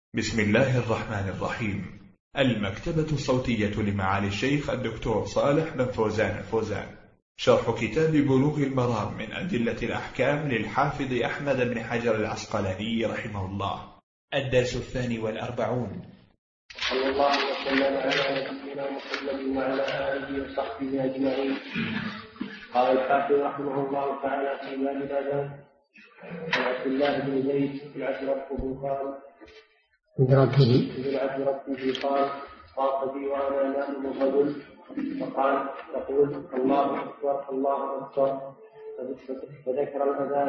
بسم الله الرحمن الرحيم. المكتبة الصوتية لمعالي الشيخ الدكتور صالح بن فوزان الفوزان، شرح كتاب بلوغ المرام من أدلة الأحكام للحافظ أحمد بن حجر العسقلاني رحمه الله، الدرس 42. صلى الله وسلم على نبينا محمد وعلى آله وصحبه أجمعين. قال الحافظ رحمه الله تعالى في باب الأذان: عن عبد الله بن زيد بن عبد ربه قال: طاف بي وأنا نائم الرجل فقال: تقول الله أكبر الله أكبر، فذكر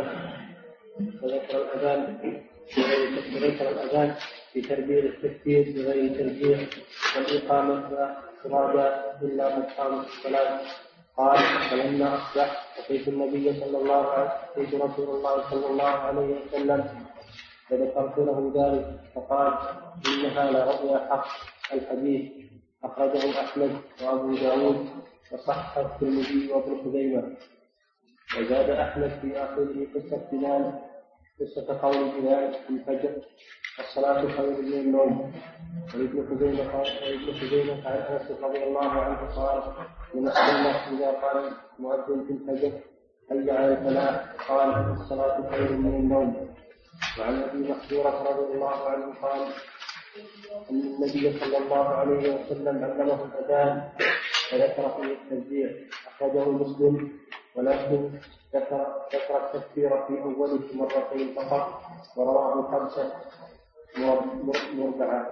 الأذان بتربية التكبير بغير ترجيع، والإقامة لا تراد إلا مقام الصلاة. قال: فلما أصبح أتيت رسول الله صلى الله عليه وسلم فذكرت له ذلك فقال: إنها لرؤيا حق. الحديث أخرجه أحمد وأبو داود وصححه الترمذي وابن خزيمة. وزاد أحمد في آخره قصة قول بلال في الفجر: الصلاة خير من النوم. وابن خزيمة عن أنس رضي الله عنه قال: من السنة إذا قال مؤذن في الفجر: حي على الفلاح، قال: الصلاة خير من النوم. وعن أبي محذورة رضي الله عنه قال: أن النبي صلى الله عليه وسلم علمه الأذان فذكر فيه التشجيع. أخرجه مسلم، ولكن ذكر التكبير في أوله مرتين فقط، ورواه خمسة مربعة.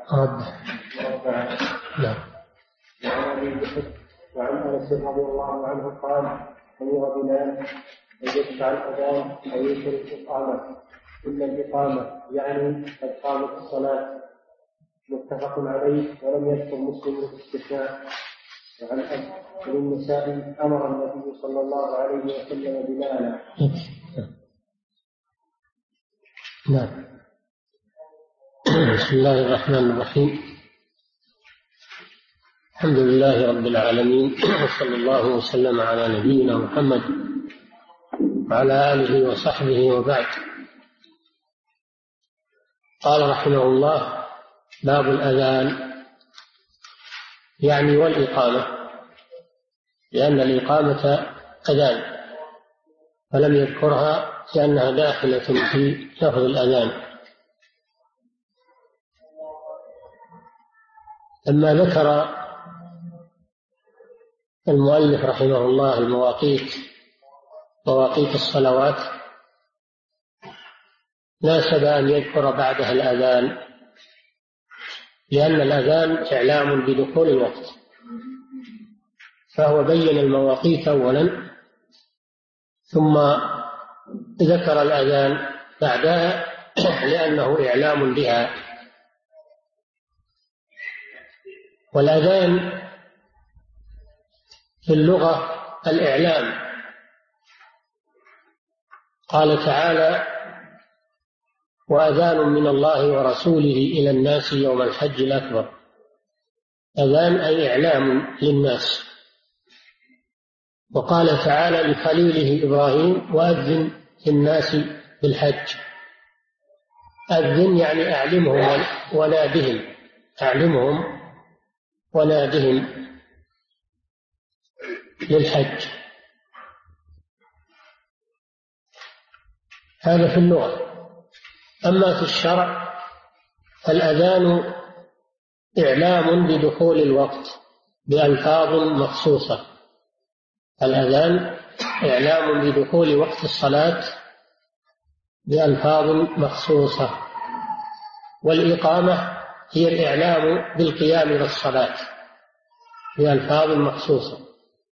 وعن أنس رضي الله عنه قال: أمر بلال أن يدفع الأذان أو ينكر الإقامة إلا الإقامة، يعني قد قامت الصلاة. متفق عليه، ولم يذكر مسلم الاستثناء. وعن أبي النسائي: أمر النبي صلى الله عليه وسلم بلالا. نعم. بسم الله الرحمن الرحيم. الحمد لله رب العالمين، وصلى الله وسلم على نبينا محمد وعلى آله وصحبه وبعد. قال رحمه الله: باب الأذان، يعني والإقامة، لأن الإقامة أذان، فلم يذكرها لأنها داخلة في لفظ الأذان. لما ذكر المؤلف رحمه الله مواقيت الصلوات، ناسب أن يذكر بعدها الأذان، لأن الأذان إعلام بدخول الوقت، فهو بين المواقيت أولا ثم ذكر الأذان بعدها لأنه إعلام بها. والأذان في اللغة الإعلام. قال تعالى: وأذان من الله ورسوله إلى الناس يوم الحج الأكبر. أذان أي إعلام للناس. وقال تعالى لخليله إبراهيم: وأذن في الناس بالحج. أذن يعني أعلمهم ونادهم، أعلمهم ونادهم للحج. هذا في اللغة. أما في الشرع فالأذان إعلام بدخول الوقت بألفاظ مخصوصة. الأذان إعلام بدخول وقت الصلاة بألفاظ مخصوصة. والإقامة هي الإعلام بالقيام للصلاة بألفاظ مخصوصة.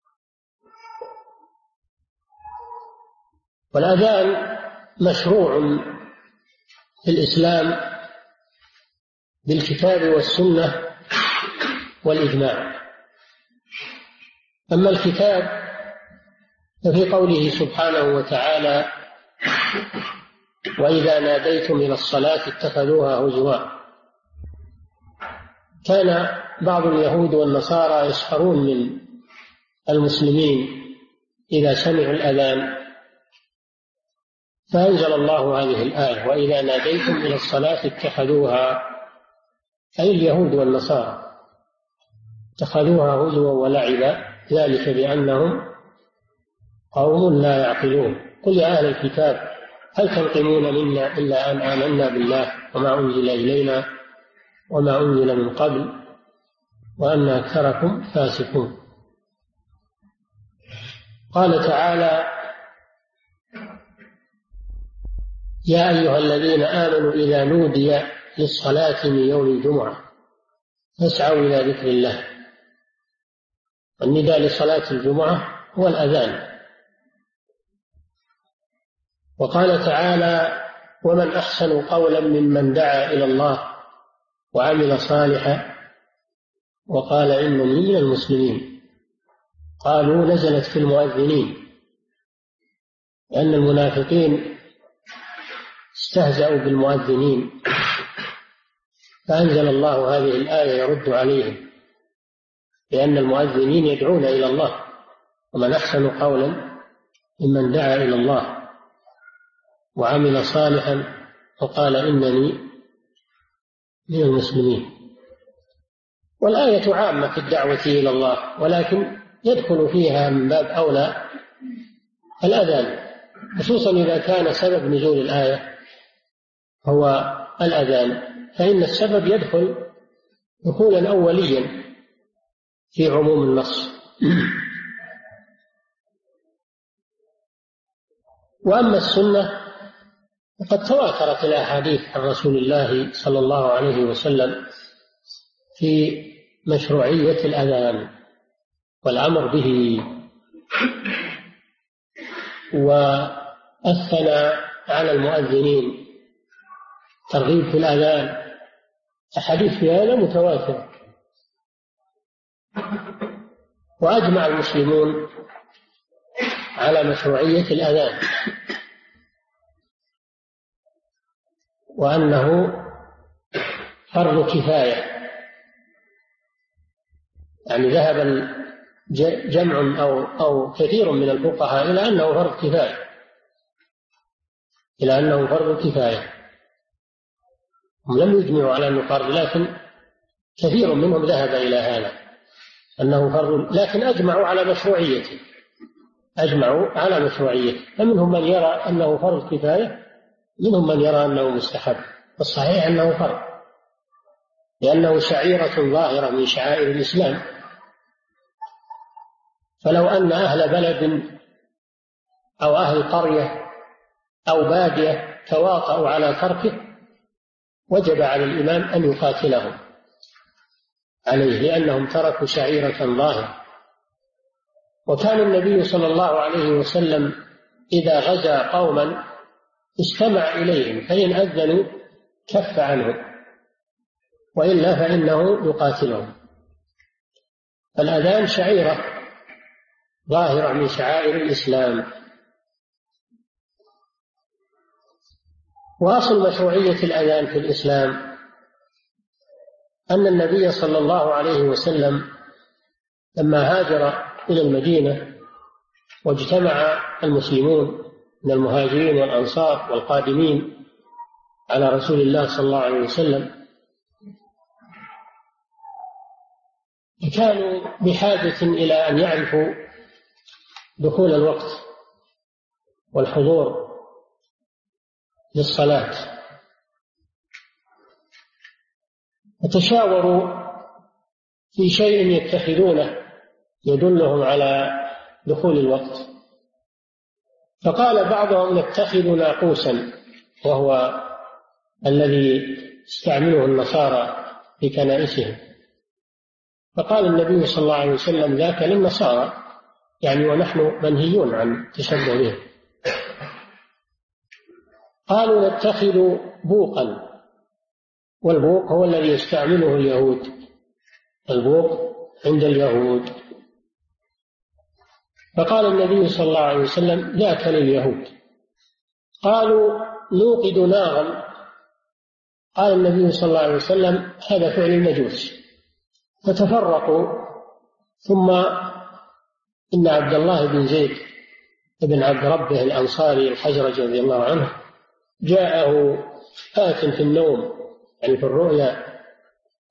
والأذان مشروع في الإسلام بالكتاب والسنة والإجماع. أما الكتاب ففي قوله سبحانه وتعالى: وإذا ناديتم إلى الصلاة اتخذوها هزوا. كان بعض اليهود والنصارى يسخرون من المسلمين إذا سمعوا الأذان، فأنزل الله هذه الآية: وإذا ناديتم إلى الصلاة اتخذوها أي اليهود والنصارى اتخذوها هزوا ولعبا ذلك بأنهم قوم لا يعقلون. قل يا أهل الكتاب هل تنقمون منا إلا أن آمنا بالله وما أنزل إلينا وما أنزل من قبل وأن أكثركم فاسقون. قال تعالى يا أيها الذين آمنوا إذا نودي للصلاة من يوم الجمعة فاسعوا إلى ذكر الله. النداء لصلاة الجمعة هو الأذان. وقال تعالى ومن أحسن قولا ممن دعا إلى الله وعمل صالحا وقال إنني من المسلمين. قالوا نزلت في المؤذنين لأن المنافقين استهزأوا بالمؤذنين فأنزل الله هذه الآية يرد عليهم لأن المؤذنين يدعون إلى الله. ومن أحسن قولا ممن دعا إلى الله وعمل صالحا وقال إنني من المسلمين. والآية عامة في الدعوة إلى الله ولكن يدخل فيها من باب أولى الأذان، خصوصا إذا كان سبب نزول الآية هو الأذان، فإن السبب يدخل دخولا أوليا في عموم النص. وأما السنة فقد تواترت الأحاديث عن رسول الله صلى الله عليه وسلم في مشروعية الأذان والأمر به والثناء على المؤذنين، ترغيب في الأذان، أحاديث في هذا متواترة. وأجمع المسلمون على مشروعية الأذان وأنه فرض كفاية، يعني ذهب جمع أو كثير من الفقهاء إلى أنه فرض كفاية، هم لم يجمعوا على أنه فرض، لكن كثير منهم ذهب إلى هذا أنه فرض، لكن أجمعوا على مشروعيته. فمنهم من يرى أنه فرض كفاية، منهم من يرى أنه مستحب. والصحيح أنه فرض لأنه شعيرة ظاهرة من شعائر الإسلام. فلو أن أهل بلد أو أهل قرية أو بادية تواطؤوا على تركه وجب على الإمام أن يقاتلهم عليه، لأنهم تركوا شعيرة ظاهرة. وكان النبي صلى الله عليه وسلم إذا غزا قوما استمع إليهم، فإن أذنوا كف عنهم، وإلا فإنه يقاتلهم. الأذان شعيرة ظاهرة من شعائر الإسلام. وأصل مشروعية الأذان في الإسلام أن النبي صلى الله عليه وسلم لما هاجر إلى المدينة واجتمع المسلمون من المهاجرين والأنصار والقادمين على رسول الله صلى الله عليه وسلم، كانوا بحاجة إلى أن يعرفوا دخول الوقت والحضور للصلاة، فتشاوروا في شيء يتخذونه يدلهم على دخول الوقت. فقال بعضهم نتخذ ناقوسا، وهو الذي يستعمله النصارى في كنائسهم. فقال النبي صلى الله عليه وسلم ذاك للنصارى، يعني ونحن منهيون عن التشبه بهم. قالوا نتخذ بوقا، والبوق هو الذي يستعمله اليهود، البوق عند اليهود. فقال النبي صلى الله عليه وسلم ذاك لليهود. قالوا نوقد نارا، قال النبي صلى الله عليه وسلم هذا فعل المجوس. فتفرقوا. ثم إن عبد الله بن زيد بن عبد ربه الأنصاري الحجرج رضي الله عنه جاءه آت في النوم، يعني في الرؤيا،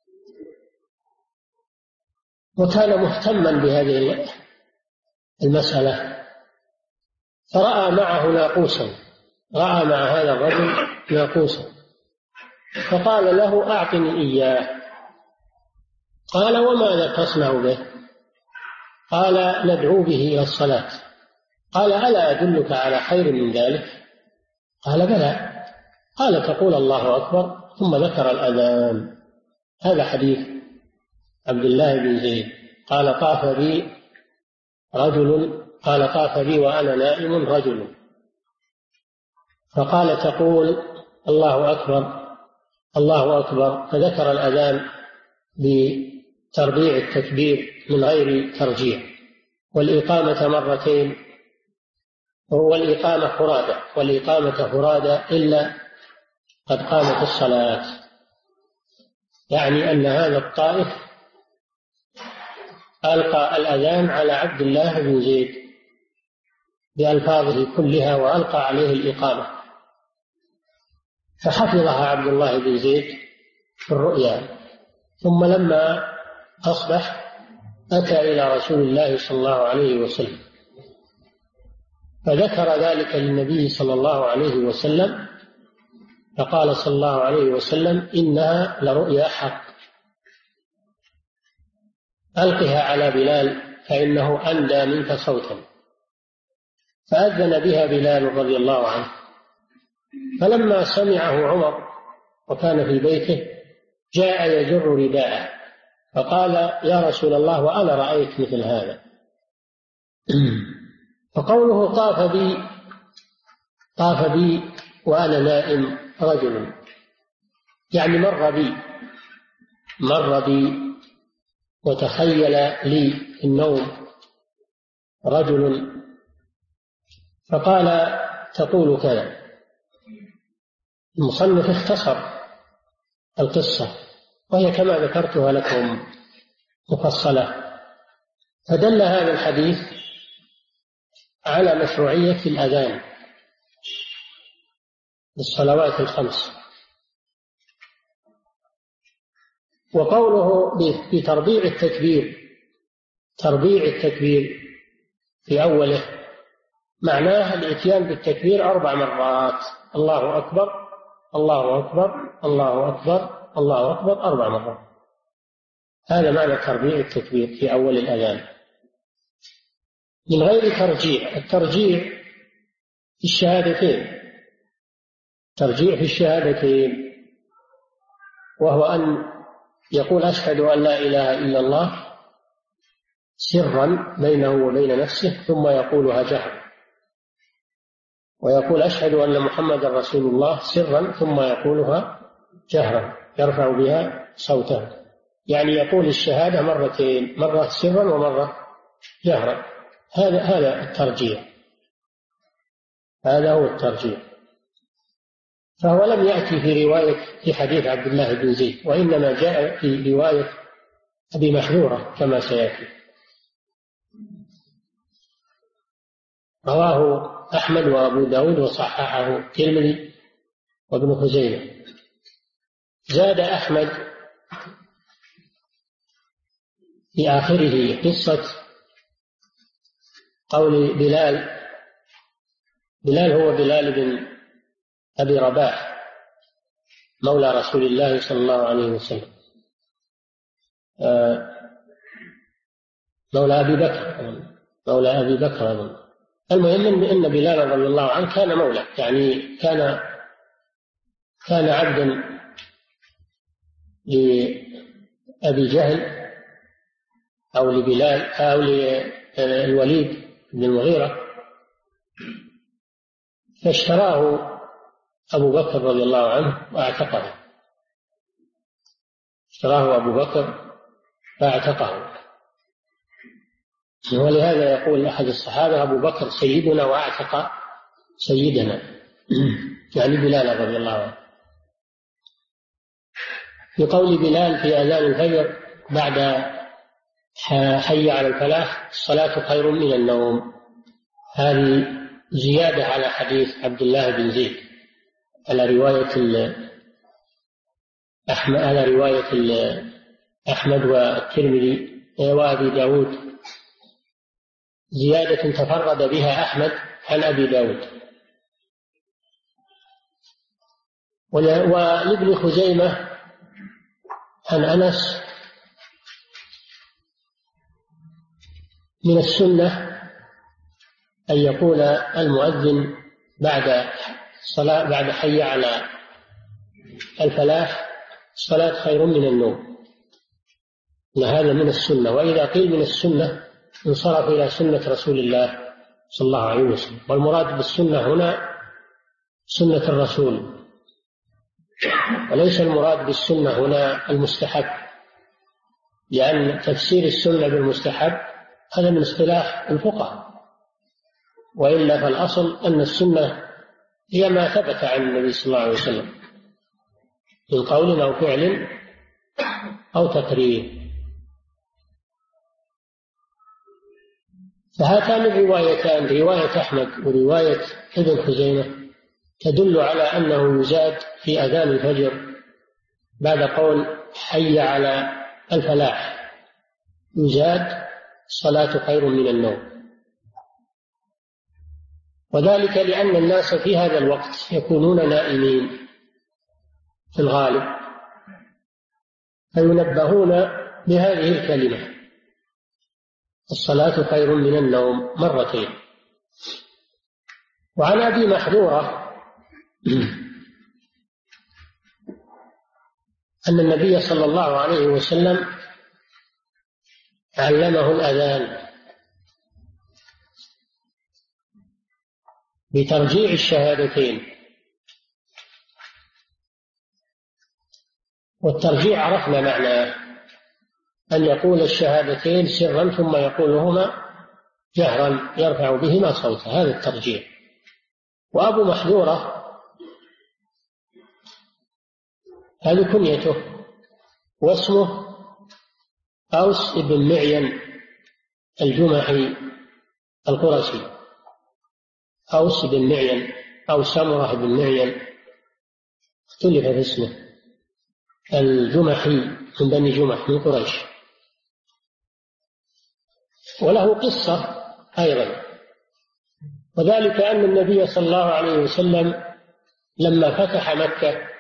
وكان مهتما بهذه المسألة، فرأى معه ناقوسا، رأى مع هذا الرجل ناقوسا، فقال له أعطني إياه. قال وماذا تصنع به؟ قال ندعو به إلى الصلاة. قال ألا أدلك على خير من ذلك؟ قال بلى. قال تقول الله أكبر ثم ذكر الأذان. هذا حديث عبد الله بن زيد قال طاف بي وأنا نائم رجل، فقال تقول الله أكبر الله أكبر، فذكر الأذان بتربيع التكبير من غير ترجيع، والإقامة مرتين، والإقامة فرادى إلا قد قامت الصلاة. يعني أن هذا الطائف ألقى الأذان على عبد الله بن زيد بألفاظه كلها، وألقى عليه الإقامة، فحفظها عبد الله بن زيد في الرؤيا. ثم لما أصبح أتى إلى رسول الله صلى الله عليه وسلم فذكر ذلك للنبي صلى الله عليه وسلم، فقال صلى الله عليه وسلم إنها لرؤيا حق، ألقها على بلال فإنه أندى منك صوتا. فأذن بها بلال رضي الله عنه. فلما سمعه عمر وكان في بيته جاء يجر رداءه فقال يا رسول الله وأنا رأيت مثل هذا. فقوله طاف بي وأنا نائم رجل، يعني مر بي وتخيل لي في النوم رجل فقال تقول كذا. المصنف اختصر القصة وهي كما ذكرتها لكم مفصلة. فدل هذا الحديث على مشروعية الأذان للصلوات الخمس. وقوله بتربيع التكبير في أوله معناه الإتيان بالتكبير 4 مرات، الله أكبر الله أكبر الله أكبر الله أكبر 4 مرات. هذا معنى تربيع التكبير في أول الأذان من غير ترجيع. الترجيع في الشهادتين، وهو أن يقول أشهد أن لا إله إلا الله سرا بينه وبين نفسه ثم يقولها جهرا، ويقول أشهد أن محمد رسول الله سرا ثم يقولها جهرا يرفع بها صوته. يعني يقول الشهادة مرتين، مرة سرا ومرة جهرا. هذا الترجيع، هذا هو الترجيع. فهو لم يأتي في حديث عبد الله بن زيد، وإنما جاء في رواية أبي محذورة كما سيأتي. رواه أحمد وأبو داود وصححه الترمذي وابن خزيمة. زاد أحمد في آخره قصة قول بلال هو بلال بن أبي رباح مولى رسول الله صلى الله عليه وسلم، مولى أبي بكر. المهم أن بلال رضي الله عنه كان مولى، يعني كان عبدا لأبي جهل أو لبلال أو للوليد بن المغيرة، فاشتراه أبو بكر رضي الله عنه واعتقه. ولهذا يقول أحد الصحابة أبو بكر سيدنا وأعتق سيدنا، يعني بلال رضي الله عنه. في قول بلال في أذان الفجر بعد حي على الفلاح الصلاة خير من النوم، هذه زيادة على حديث عبد الله بن زيد على رواية أحمد والترمذي وأبي داود، زيادة تفرد بها أحمد عن أبي داود. ولابن خزيمة عن أنس من السنة أن يقول المؤذن بعد الصلاة، بعد حي على الفلاح: الصلاة خير من النوم. هذا من السنة. وإذا قيل من السنة انصرف إلى سنة رسول الله صلى الله عليه وسلم. والمراد بالسنة هنا سنة الرسول، وليس المراد بالسنة هنا المستحب، لأن تفسير السنة بالمستحب هذا من اصطلاح الفقهاء، وإلا فالأصل أن السنة هي ما ثبت عن النبي صلى الله عليه وسلم من قول أو فعل أو تقرير. فهاتان الروايتان، رواية أحمد ورواية ابن خزيمة، تدل على أنه يزاد في أذان الفجر بعد قول حي على الفلاح، يزاد الصلاة خير من النوم. وذلك لأن الناس في هذا الوقت يكونون نائمين في الغالب، فينبهون بهذه الكلمة: الصلاة خير من النوم، مرتين. وعن أبي محذورة أن النبي صلى الله عليه وسلم علمه الأذان بترجيع الشهادتين. والترجيع عرفنا معناه، أن يقول الشهادتين سرا ثم يقولهما جهرا يرفع بهما صوته، هذا الترجيع. وأبو محذورة هذه كنيته، واسمه أوس بن معين الجمحي القرشي، أوس بن معين أو سمرة بن معين، اختلف في اسمه، الجمحي من بني جمح من قريش. وله قصة أيضا، وذلك أن النبي صلى الله عليه وسلم لما فتح مكة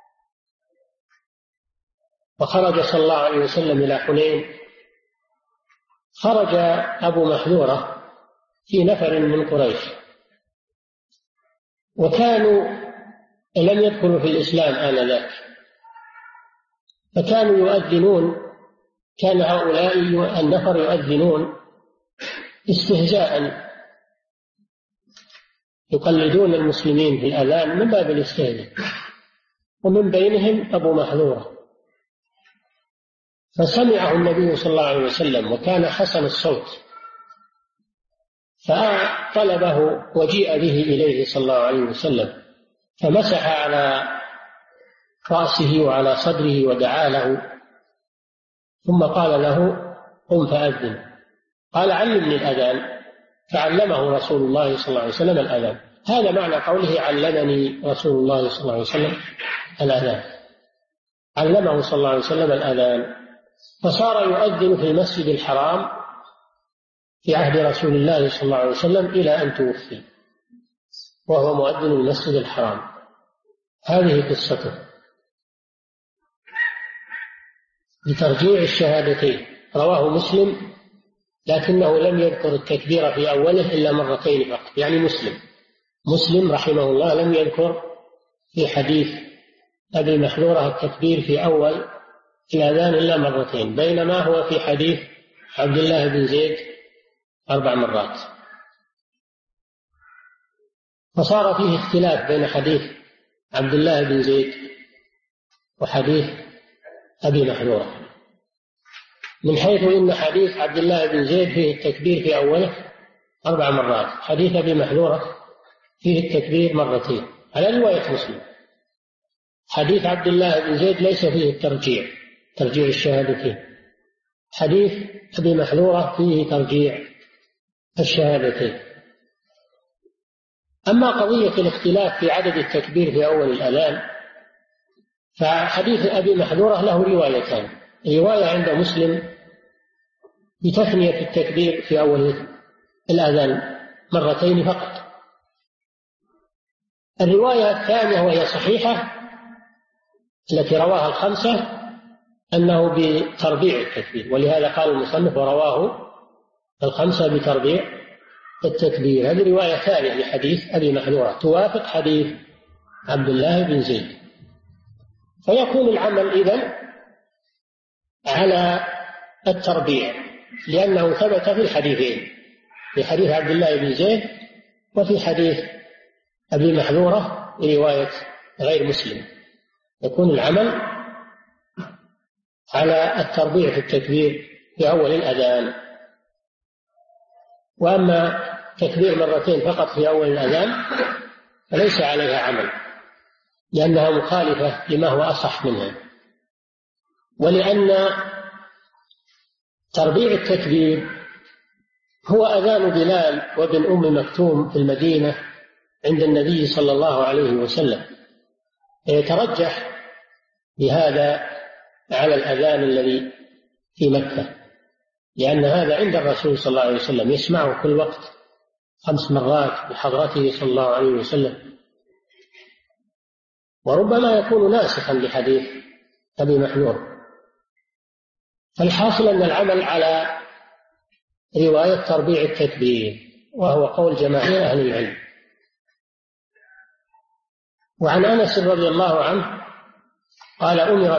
وخرج صلى الله عليه وسلم إلى حنين، خرج أبو محذورة في نفر من قريش، وكانوا لم يدخلوا في الإسلام آنذاك، فكانوا يؤذنون، كان هؤلاء النفر يؤذنون استهزاء، يقلدون المسلمين في الأذان من باب الاستهزاء، ومن بينهم أبو محذورة. فسمعه النبي صلى الله عليه وسلم وكان حسن الصوت، فطلبه وجيء به إليه صلى الله عليه وسلم، فمسح على رأسه وعلى صدره ودعا له، ثم قال له: قم فأذن. قال: علمني الأذان، فعلمه رسول الله صلى الله عليه وسلم الأذان. هذا معنى قوله علمني رسول الله صلى الله عليه وسلم الأذان، علمه صلى الله عليه وسلم الأذان. فصار يؤذن في المسجد الحرام في عهد رسول الله صلى الله عليه وسلم إلى أن توفي، وهو مؤذن المسجد الحرام. هذه قصته بترجيع الشهادتين. رواه مسلم، لكنه لم يذكر التكبير في أوله إلا مرتين فقط، يعني مسلم رحمه الله لم يذكر في حديث أبي محذورة التكبير في أول الأذان إلا مرتين، بينما هو في حديث عبد الله بن زيد 4 مرات. فصار فيه اختلاف بين حديث عبد الله بن زيد وحديث أبي محذورة، من حيث إن حديث عبد الله بن زيد فيه التكبير في أوله 4 مرات، حديث أبي محذورة فيه التكبير مرتين على رواية مسلم. حديث عبد الله بن زيد ليس فيه ترجيع الشهادتين، حديث أبي محذورة فيه ترجيع الشهادتين. أما قضية الاختلاف في عدد التكبير في أول الأذان، فحديث أبي محذورة له روايتان: رواية عند مسلم بتثنية التكبير في أول الأذان مرتين فقط. الرواية الثانية وهي صحيحة التي رواها الخمسة أنه بتربيع التكبير، ولهذا قال المصنف ورواه الخمسة بتربيع التكبير. هذه رواية ثانية لحديث أبي محذورة توافق حديث عبد الله بن زيد، فيكون العمل إذن على التربيع لأنه ثبت في الحديثين، في حديث عبد الله بن زيد وفي حديث أبي محذورة رواية غير مسلم. يكون العمل على التربيع في التكبير في أول الأذان. وأما تكبير مرتين فقط في أول الأذان فليس عليها عمل لأنها مخالفة لما هو أصح منها، ولأن تربيع التكبير هو أذان بلال وابن أم مكتوم في المدينة عند النبي صلى الله عليه وسلم، يترجح بهذا على الأذان الذي في مكة، لأن هذا عند الرسول صلى الله عليه وسلم يسمعه كل وقت 5 مرات بحضرته صلى الله عليه وسلم، وربما يكون ناسخا لحديث أبي محذور. فالحاصل أن العمل على رواية تربيع التكبير، وهو قول جماهير أهل العلم. وعن أنس رضي الله عنه قال أمر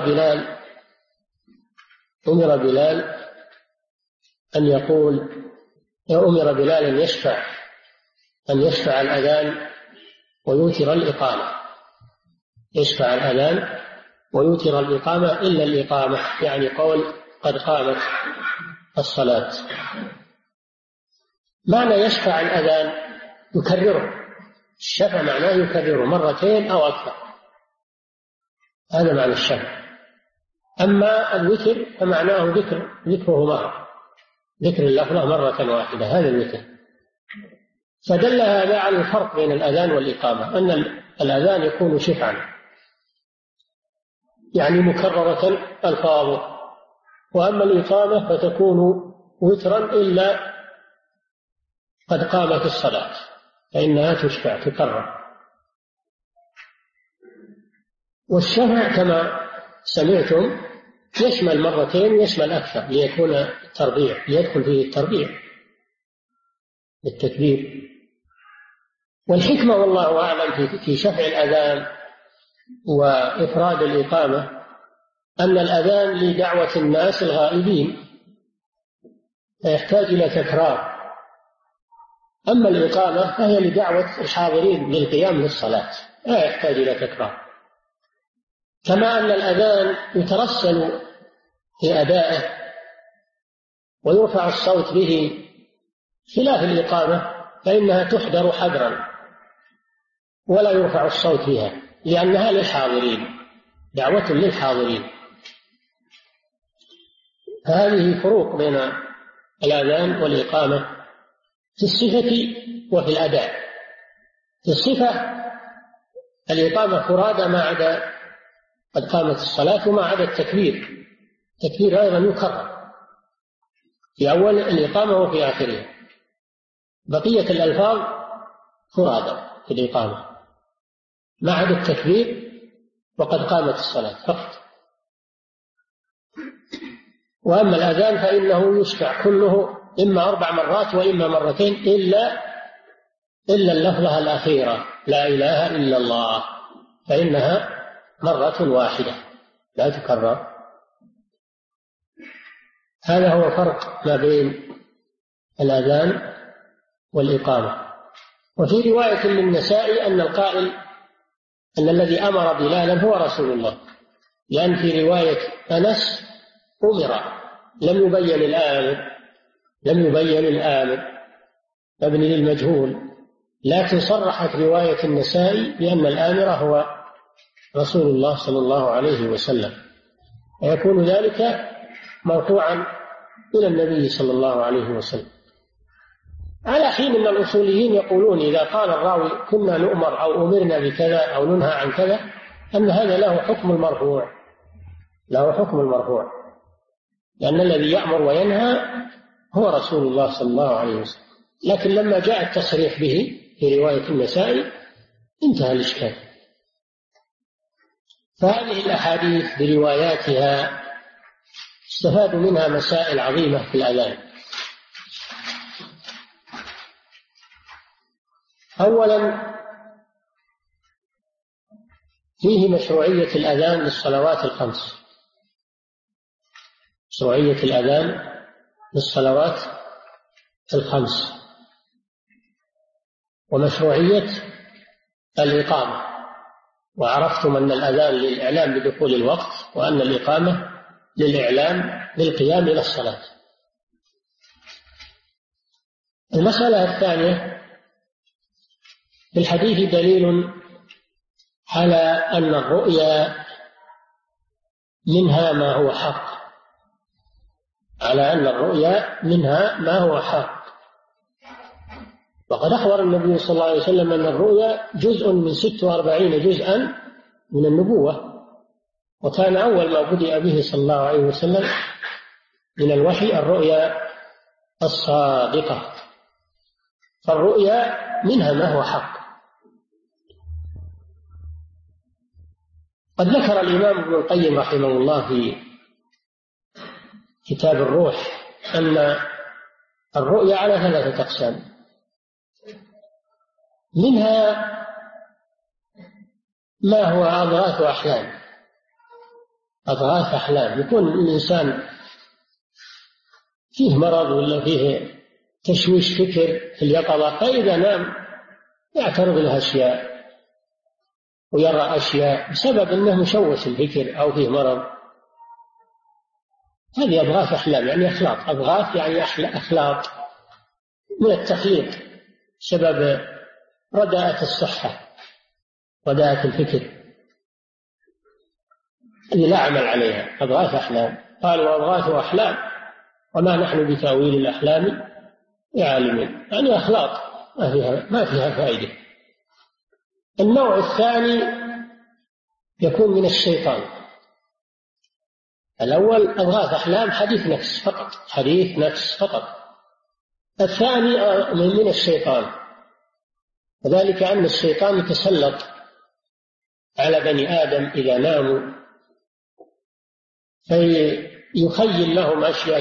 بلال أن يقول أمر بلال أن يشفع الأذان ويوتر الإقامة، يشفع الأذان ويوتر الإقامة إلا الإقامة، يعني قول قد قامت الصلاة. معنى يشفع الأذان يكرره، الشفع معناه يكرره مرتين أو أكثر، هذا معنى الشفع. أما الوتر فمعناه ذكره مرة، ذكر اللفظة مرة واحدة، هذا الوتر. فدل هذا على الفرق بين الأذان والإقامة، أن الأذان يكون شفعا يعني مكررة ألفاظه، وأما الإقامة فتكون وترا إلا قد قامت الصلاة فإنها تشفع تكرر. والشفع كما سمعتم يشمل مرتين يشمل أكثر ليكون التربيع، ليدخل فيه التربيع بالتكبير. والحكمة والله أعلم في شفع الأذان وإفراد الإقامة أن الأذان لدعوة الناس الغائبين فيحتاج إلى تكرار، أما الإقامة فهي لدعوة الحاضرين للقيام للصلاة لا يحتاج إلى تكرار. كما أن الأذان يترسل في أدائه ويرفع الصوت به، خلاف الإقامة فإنها تحضر حضرا ولا يرفع الصوت بها لأنها للحاضرين، دعوة للحاضرين. فهذه فروق بين الأذان والإقامة في الصفة وفي الأداء. في الصفة الإقامة فرادى ما عدا قد قامت الصلاة وما عدا التكبير، التكبير أيضا يكرر في أول الإقامة وفي آخرها، بقية الألفاظ فرادى في الإقامة ما عدا التكبير وقد قامت الصلاة فقط. وأما الأذان فإنه يشفع كله إما 4 مرات وإما مرتين إلا اللفظة الأخيرة لا إله إلا الله، فإنها مرة واحدة لا تكرر. هذا هو فرق ما بين الأذان والإقامة. وفي رواية للنسائي أن القائل أن الذي أمر بلالا هو رسول الله، لأن في رواية أنس أمر لم يبين الآمر مبني للمجهول، لكن صرحت رواية النسائي بأن الآمر هو رسول الله صلى الله عليه وسلم، ويكون ذلك مرفوعا إلى النبي صلى الله عليه وسلم، على حين أن الأصوليين يقولون إذا قال الراوي كنا نؤمر أو أمرنا بكذا أو ننهى عن كذا أن هذا له حكم المرفوع، لأن الذي يأمر وينهى هو رسول الله صلى الله عليه وسلم. لكن لما جاء التصريح به في رواية النسائي انتهى الإشكال. فهذه الأحاديث برواياتها استفاد منها مسائل عظيمة في الأذان. أولا فيه مشروعية الأذان للصلوات الخمس، مشروعية الأذان للصلوات الخمس، ومشروعية الإقامة. وعرفتم أن الأذان للإعلام بدخول الوقت، وأن الإقامة للإعلام بالقيام إلى الصلاة. المسألة الثانية: في الحديث دليل على أن الرؤيا منها ما هو حق، على أن الرؤيا منها ما هو حق. وقد أخبر النبي صلى الله عليه وسلم أن الرؤيا جزء من 46 جزءا من النبوة، وكان أول ما بدأ به صلى الله عليه وسلم من الوحي الرؤيا الصادقة، فالرؤيا منها ما هو حق. قد ذكر الإمام ابن القيم رحمه الله في كتاب الروح أن الرؤيا على 3 أقسام، منها ما هو أضغاث أحلام. أضغاث أحلام يكون الإنسان فيه مرض ولا فيه تشويش فكر في اليقظة، فإذا نام يعترض له أشياء ويرى أشياء بسبب أنه مشوش الفكر أو فيه مرض. هذه أضغاث أحلام، يعني أخلاط. أضغاث يعني أخلاط من التخليط، سبب رداءة الصحة، رداءة الفكر، هذه لا عمل عليها. أضغاث أحلام. قالوا أضغاث أحلام وما نحن بتأويل الأحلام بعالمين، يعني أخلاط ما فيها فائدة. النوع الثاني يكون من الشيطان. الأول أضغاث أحلام حديث نفس فقط، حديث نفس فقط. الثاني من الشيطان، وذلك أن الشيطان يتسلط على بني آدم إذا ناموا فيخيل لهم أشياء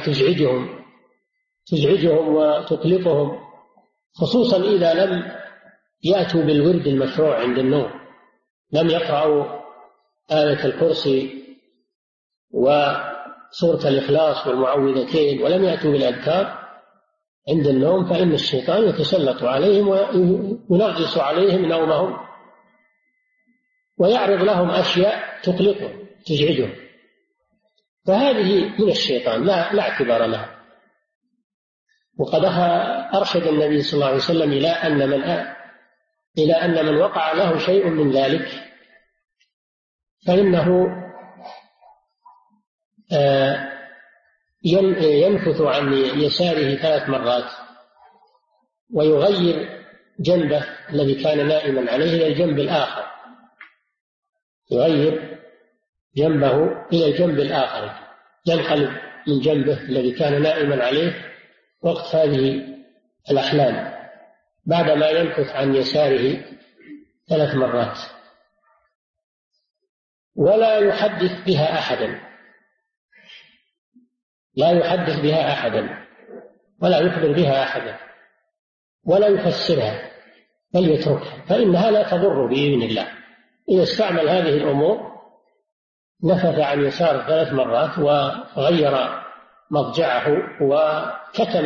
تزعجهم وتقلقهم، خصوصا إذا لم يأتوا بالورد المشروع عند النوم، لم يقرأوا آية الكرسي وسورة الإخلاص والمعوذتين، ولم يأتوا بالأذكار عند النوم، فإن الشيطان يتسلط عليهم وينغص عليهم نومهم ويعرض لهم أشياء تقلقهم تزعجهم، فهذه من الشيطان لا اعتبار لها. وقد أرشد النبي صلى الله عليه وسلم إلى أن من وقع له شيء من ذلك فإنه ينفث عن يساره 3 مرات ويغير جنبه الذي كان نائما عليه إلى الجنب الآخر، يغير جنبه إلى الجنب الآخر، ينقلب من جنبه الذي كان نائما عليه وقت هذه الأحلام بعدما ينفث عن يساره 3 مرات. ولا يحدث بها أحدا، لا يحدث بها أحدا ولا يخبر بها أحدا ولا يفسرها، بل يتركها، فإنها لا تضر بإذن الله. إذا استعمل هذه الأمور نفث عن يسار 3 مرات وغير مضجعه وكتم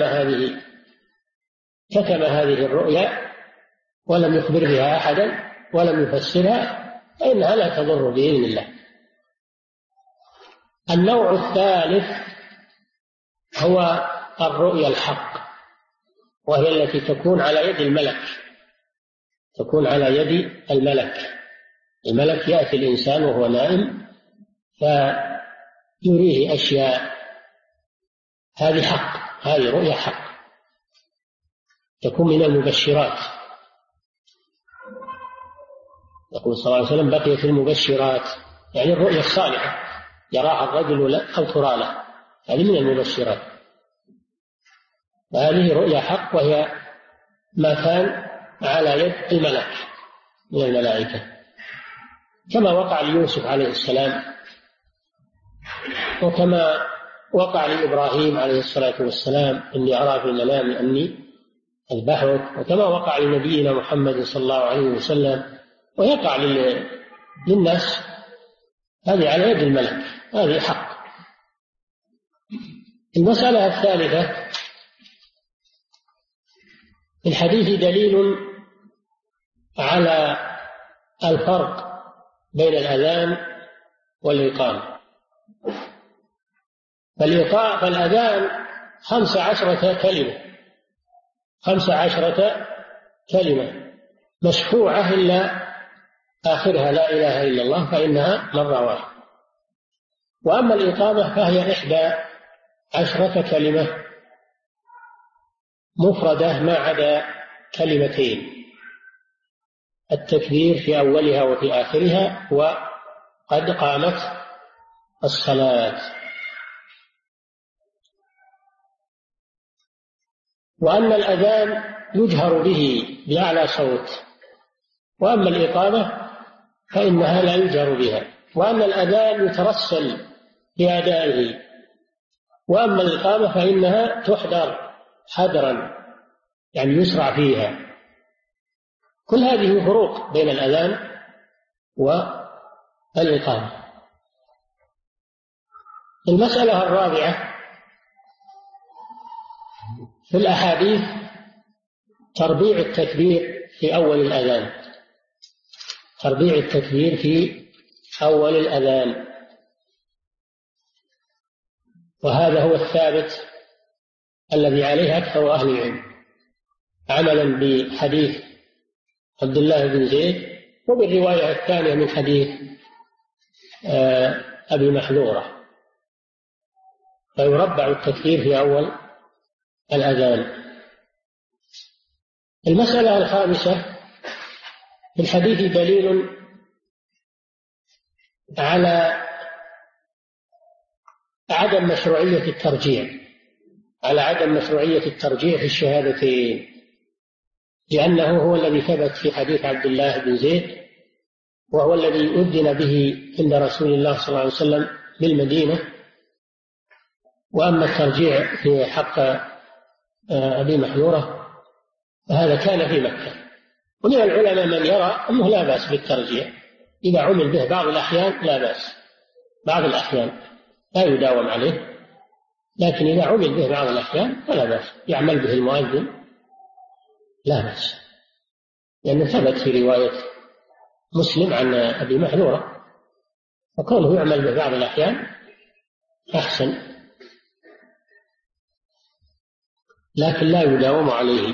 هذه الرؤيا ولم يخبر بها أحدا ولم يفسرها، فإنها لا تضر بإذن الله. النوع الثالث هو الرؤيا الحق، وهي التي تكون على يد الملك، تكون على يد الملك يأتي الإنسان وهو نائم فيريه أشياء، هذه حق، هذه رؤيا حق، تكون من المبشرات. يقول صلى الله عليه وسلم: بقيت المبشرات، يعني الرؤيا الصالحة يراها الرجل أو ترى له، هذه من المبشرات. وهذه رؤيا حق، وهي ما كان على يد الملك من الملائكة، كما وقع ليوسف عليه السلام، وكما وقع لإبراهيم عليه الصلاة والسلام إني أرى في المنام أني أذبحك، وكما وقع لنبينا محمد صلى الله عليه وسلم، ويقع للناس. هذه على يد الملك، هذه حق. المسألة الثالثة: في الحديث دليل على الفرق بين الأذان والإقامة. فالأذان 15 كلمة مشفوعة إلا آخرها لا إله إلا الله، فإنها مرة واحدة. وأما الإقامة فهي 11 كلمة مفردة ما عدا كلمتين: التكبير في أولها وفي آخرها، وقد قامت الصلاة. وأن الأذان يجهر به بأعلى صوت، وأما الإقامة فإنها لا يجهر بها. وأن الأذان يترسل بأدائه، وأما الإقامة فإنها تحضر حذرا، يعني يسرع فيها. كل هذه فروق بين الأذان والإقامة. المسألة الرابعة: في الأحاديث تربيع التكبير في أول الأذان، تربيع التكبير في أول الأذان، وهذا هو الثابت الذي عليه أكثر أهل العلم، عملا بحديث عبد الله بن زيد، وبالرواية الثانية من حديث أبي محذورة، فيربع التكبير في أول الأذان. المسألة الخامسة: في الحديث دليل على عدم مشروعية الترجيع، على عدم مشروعية الترجيع في الشهادتين، لأنه هو الذي ثبت في حديث عبد الله بن زيد، وهو الذي أذن به عند رسول الله صلى الله عليه وسلم بالمدينة. وأما الترجيع في حق أبي محذورة فهذا كان في مكة. ومن العلماء من يرى أنه لا بأس بالترجيع إذا عمل به بعض الأحيان، لا بأس، بعض الأحيان لا يداوم عليه، لكن إذا عمل به بعض الأحيان فلا بأس، يعمل به المؤذن لا بأس، لأنه ثبت في رواية مسلم عن أبي محذورة، وكونه يعمل به بعض الأحيان أحسن، لكن لا يداوم عليه.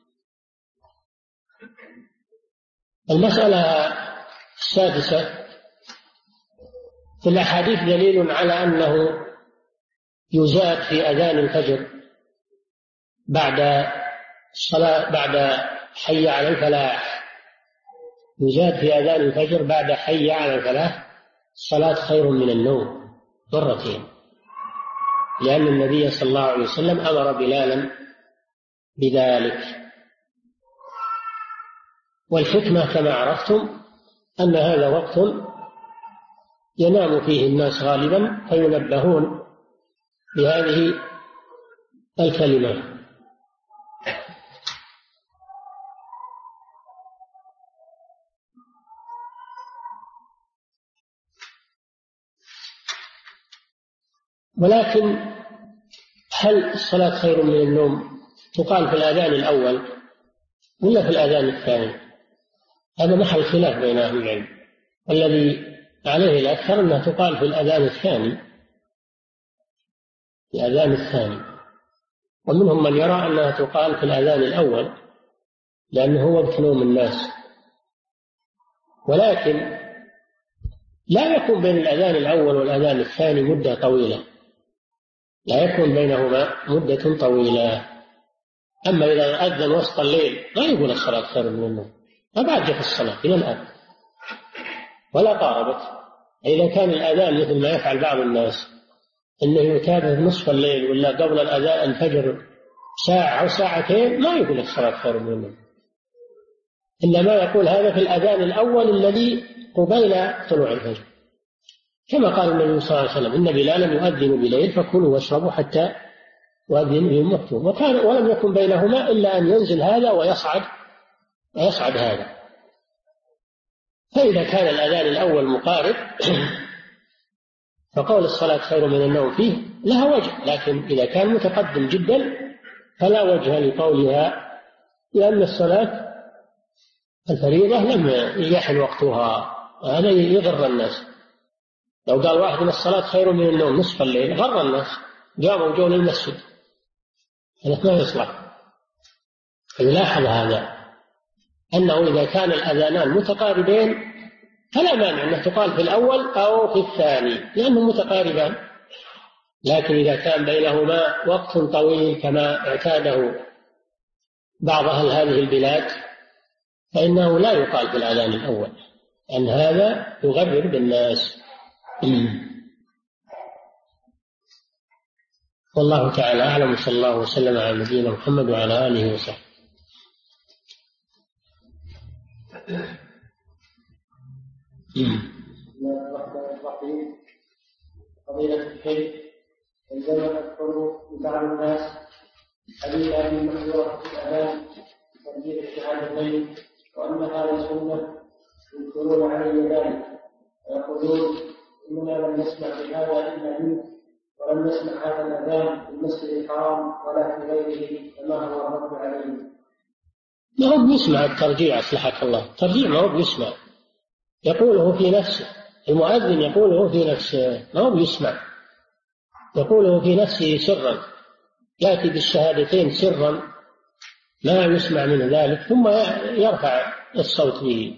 المسألة السادسة: في الأحاديث دليل على أنه يزاد في أذان الفجر بعد الصلاة، بعد حي على الفلاح، يزاد في أذان الفجر بعد حي على الفلاح: الصلاة خير من النوم، مرتين، لأن النبي صلى الله عليه وسلم أمر بلالا بذلك. والحكمة كما عرفتم أن هذا وقت ينام فيه الناس غالبا، فينبهون بهذه الكلمة. ولكن هل الصلاة خير من النوم تقال في الأذان الأول ولا في الأذان الثاني؟ هذا محل خلاف بين أهل العلم، والذي عليه الأكثر أنها تقال في الأذان الثاني، في الأذان الثاني، ومنهم من يرى أنها تقال في الأذان الأول لأنه هو وقت نوم الناس. ولكن لا يكون بين الأذان الأول والأذان الثاني مدة طويلة، لا يكون بينهما مدة طويلة. أما إذا أذن وسط الليل لا يقول الصلاة خير من النوم، أبعد في الصلاة إلى الآن ولا قاربت. إذا كان الأذان مثل ما يفعل بعض الناس أنه يتابع نصف الليل ولا قبل الأذان الفجر ساعة أو ساعتين ما يقول الصلاة خير من النوم، إنما يقول هذا في الأذان الأول الذي قبيل طلوع الفجر، كما قال النبي صلى الله عليه وسلم: إن بلالا يؤذن بليل فكلوا واشربوا حتى يؤذن بهم مكتوب. ولم يكن بينهما إلا أن ينزل هذا ويصعد هذا. فإذا كان الأذان الأول مقارب فقول الصلاة خير من النوم فيه لها وجه، لكن إذا كان متقدم جدا فلا وجه لقولها، لأن الصلاة الفريضة لم يحل وقتها، هذا يغر الناس. لو قال واحد من الصلاة خير من النوم نصف الليل غر الناس، قاموا جو للمسجد، هذا ما يصلح. يلاحظ هذا أنه إذا كان الأذانان متقاربين فلا مانع أنه تقال في الأول أو في الثاني لأنهم متقاربان، لكن إذا كان بينهما وقت طويل كما اعتاده بعض أهل هذه البلاد فإنه لا يقال في الأذان الأول، أن هذا يغرر بالناس. والله تعالى أعلم، صلى الله وسلم على نبينا محمد وعلى آله وصحبه. فضيلة الشيخ، عندما أذكر لبعض الناس حديث أبي محذورة في الأذان تسجيل الشهادتين وأن هذا سنة ينكرون علي ذلك ويقولون إننا لم نسمع بهذا إلا منك ولم نسمع هذا الأذان في المسجد الحرام ولا في غيره، فما هو الرد عليه؟ ما هو بيسمع الترجيع، أصلحك الله، الترجيع ما هو بيسمع، يقوله في نفسه، المؤذن يقوله في نفسه، ما هو بيسمع، يقوله في نفسه سرا، يأتي بالشهادتين سرا لا يسمع من ذلك ثم يرفع الصوت به.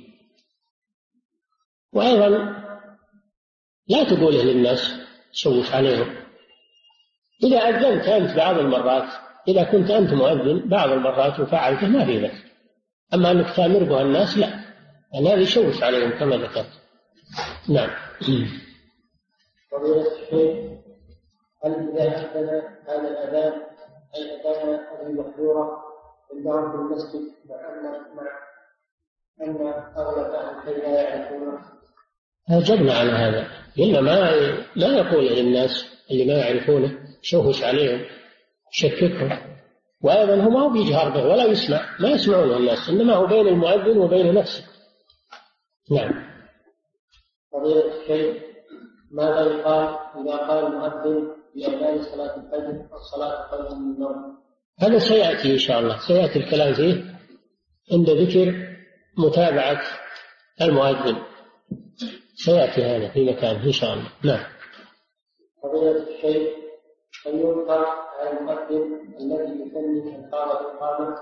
وأيضا لا تقوله للناس تشوش عليهم. إذا أذنت أنت بعض المرات، إذا كنت أنت مؤذن بعض المرات وفعلته ما في ذلك، أما أنك تأمر بها الناس لا، يعني هذا يشوش عليهم كما ذكرت. نعم. فضيلة الشيخ، هل إذا أذن هذا الأذان أي أذان أبي محذورة عندهم في المسجد مع أن أغلب أهل الحي لا يعرفونه؟ أجبنا على هذا، قلنا ما يقول للناس اللي ما يعرفونه شوهش عليهم شككهم، وأيضا هو ما هو بيجهر به ولا يسمع، ما يسمعونه الناس، إنما هو بين المؤذن وبين نفسه. نعم. فضيلة الشيخ، ماذا يقال إذا قال المؤذن بأذان صلاة الفجر والصلاة خير من النوم؟ هذا سيأتي إن شاء الله، سيأتي الكلام فيه عند ذكر متابعة المؤذن، سيأتي هذا في مكانه إن شاء الله. نعم. فضيلة الشيخ، هل ينكر على المؤذن الذي يسمي ألفاظ الإقامة؟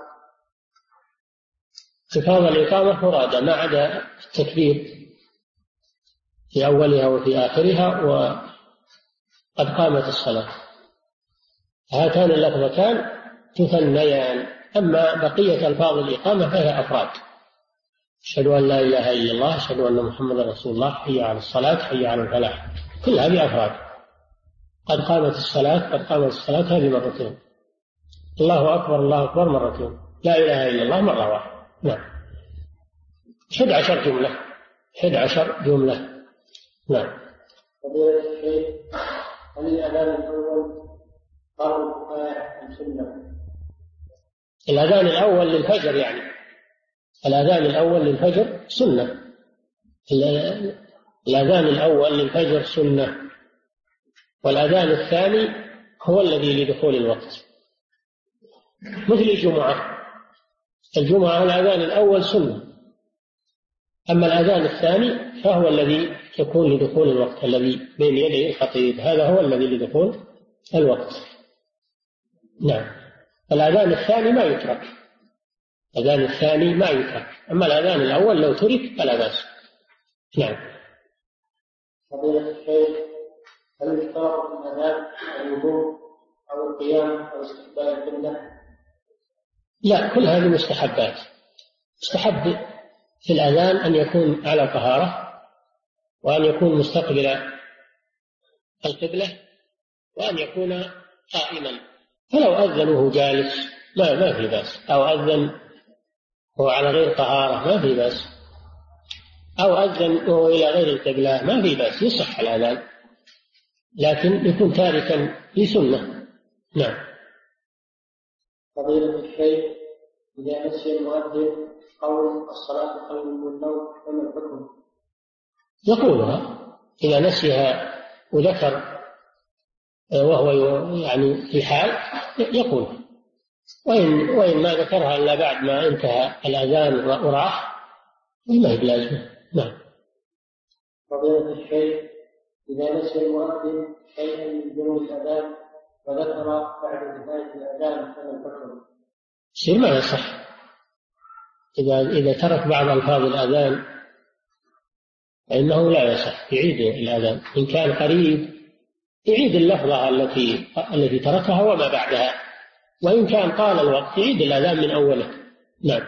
ألفاظ الإقامة مرادة ما عدا التكبير في أولها وفي آخرها وقد قامت الصلاة، هاتان اللفظتان تثنيان، أما بقية ألفاظ الإقامة فهي أفراد: أشهد أن لا إله إلا الله، أشهد أن محمدا رسول الله، حي على الصلاة، حي على الفلاح، كل هذه أفراد. قد قامت الصلاة، قد قامت الصلاة، هذه مرتين. الله أكبر، الله أكبر مرتين. لا إله إلا الله مرة واحدة. نعم. 11 جملة، 11 جملة. نعم. فضيلة الشيخ، هل الأذان الأول فرض كفاية أم سنة؟ الأذان الأول للفجر، يعني الأذان الأول للفجر سنة، الأذان الأول للفجر سنة، والأذان الثاني هو الذي لدخول الوقت، مثل الجمعة. الجمعة الأذان الأول سنة، أما الأذان الثاني فهو الذي يكون لدخول الوقت، الذي بين يدي الخطيب، هذا هو الذي لدخول الوقت. نعم. الأذان الثاني ما يترك، الأذان الثاني ما يترك، أما الأذان الأول لو ترك فلا بأس. نعم. فضيلة الشيخ، هل يشترط في الأذان الوضوء أو القيام أو استقبال القبلة؟ لا، كل هذه مستحبات. مستحب في الأذان أن يكون على طهارة، وأن يكون مستقبل القبلة، وأن يكون قائما فلو أذن وهو جالس ما في بأس، أو أذن وهو على غير طهارة ما في بأس، أو أذن وهو إلى غير القبلة ما في بأس، يصح الأذان، لكن يكون تاركا لسنة. نعم. فضيلة الشيخ، إذا نسي المؤذن قول الصلاة خير من النوم فما الحكم؟ يقولها إذا نسيها وذكر وهو يعني في حال يقول، وإن ما ذكرها إلا بعد ما انتهى الأذان وراح ما هي بلازمة. نعم. فضيلة الشيخ، إذا نسي المؤذن شيئا من جنون الأذان وذكر بعد نهاية الأذان فما الحكم؟ يصير ما يصح. إذا ترك بعض ألفاظ الأذان فإنه لا يصح، يعيد الأذان. إن كان قريب يعيد اللفظة التي تركها وما بعدها، وإن كان طال الوقت يعيد الأذان من أوله. نعم.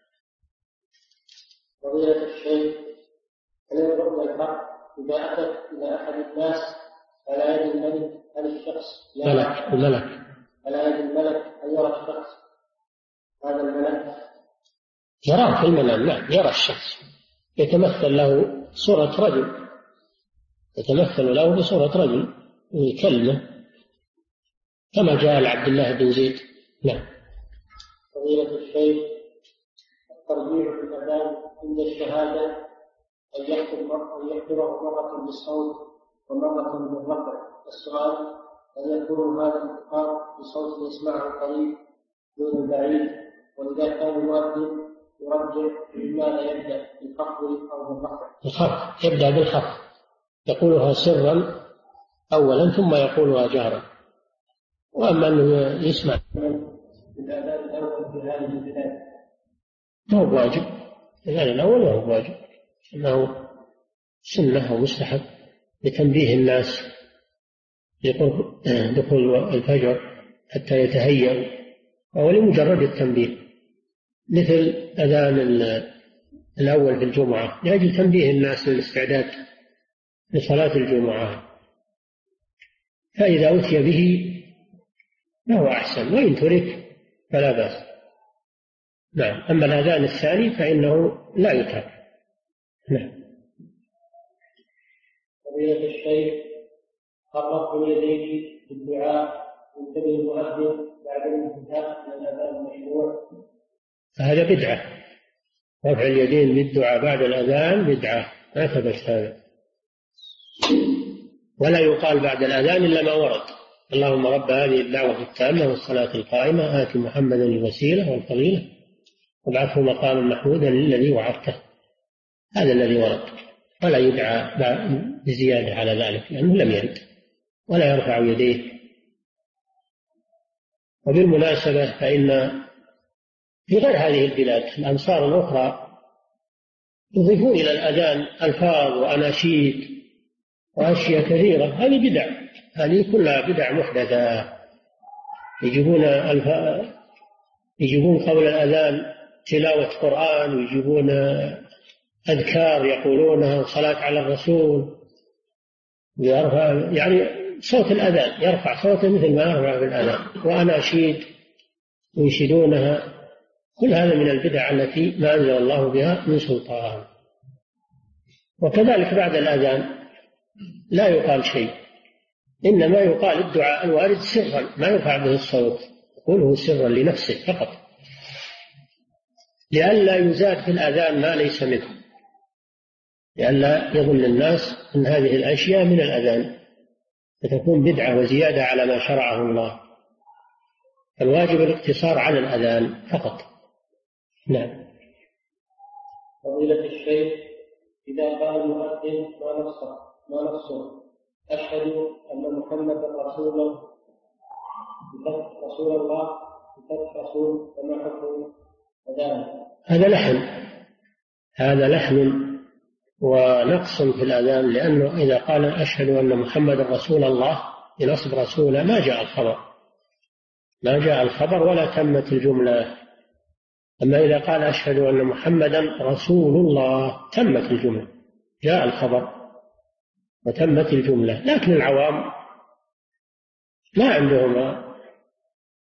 فضيلة الشيخ، هل يرد الحق إذا أتت إلى أحد الناس فلا يد الملك هل الشخص الملك فلا يد الملك أن يرى الشخص هذا الملك؟ يراه في المنام. نعم، يرى الشخص، يتمثل له صورة رجل، يتمثل له بصورة رجل ويكلمه كما جاء لعبد الله بن زيد. نعم. فضيلة الشيخ، الترجيع في الأذان عند الشهادة أن يحضره مرة بالصوت ومرة بالرفع. السؤال: هل يكون هذا الإخبار بصوت يسمعه قريب دون البعيد؟ وإذا كان المؤذن يرجع لماذا يبدأ بالخفض أو بالرفع؟ الخفض، يبدأ بالخفض، يقولها سرا أولا ثم يقولها جهرا. وأما أنه يسمع الأذان الأول في هذه البلاد ما هو واجب، الأذان الأول ما هو واجب، إنه سنة ومستحب لتنبيه الناس لقرب دخول الفجر حتى يتهيأوا، أو لمجرد التنبيه، مثل أذان الأول في الجمعة لأجل تنبيه الناس للاستعداد لصلاة الجمعة. فإذا أتي به فهو أحسن، وإن ترك فلا بأس. نعم. أما الأذان الثاني فإنه لا يترك. نعم. فضيلة الشيخ، رفع اليدين في الدعاء ينتبه المؤذن بعد الانتهاء من الأذان المشروع؟ هذا بدعة، رفع اليدين بالدعاء بعد الأذان بدعة، ما ثبت هذا. ولا يقال بعد الأذان إلا ما ورد: اللهم رب هذه الدعوة التامة والصلاة القائمة آت محمدا الوسيلة والفضيلة وابعثه مقاما محمودا للذي وعدته. هذا الذي ورد، ولا يدعى بزيادة على ذلك لأنه لم يرد، ولا يرفع يديه. وبالمناسبة فإن في غير هذه البلاد الأمصار الأخرى يضيفون إلى الأذان ألفاظ وأناشيد وأشياء كثيرة. هذه بدع، هذه كلها بدع محدثة. يجيبون قبل الأذان تلاوة قرآن، ويجيبون أذكار يقولونها، وصلاة على الرسول، ويرفع يعني صوت الأذان، يرفع صوته مثل ما يرفع في الأذان، وأناشيد ينشدونها. كل هذا من البدع التي ما أنزل الله بها من سلطان. وكذلك بعد الأذان لا يقال شيء، إنما يقال الدعاء الوارد سرا، ما يرفع به الصوت، يقوله سرا لنفسه فقط، لئلا يزاد في الأذان ما ليس منه، لئلا يظن الناس أن هذه الأشياء من الأذان فتكون بدعة وزيادة على ما شرعه الله. الواجب الاقتصار على الأذان فقط. نعم. فضيلة الشيخ، إذا قال المؤذن ما نصه أشهد أن محمد رسول الله بفتح رسول فما حكم ذلك؟ هذا لحن ونقص في الأذان، لأنه إذا قال أشهد أن محمد رسول الله بنصب رسوله ما جاء الخبر ولا تمت الجملة. أما إذا قال أشهد أن محمدا رسول الله تمت الجملة، جاء الخبر وتمت الجملة. لكن العوام ما عندهم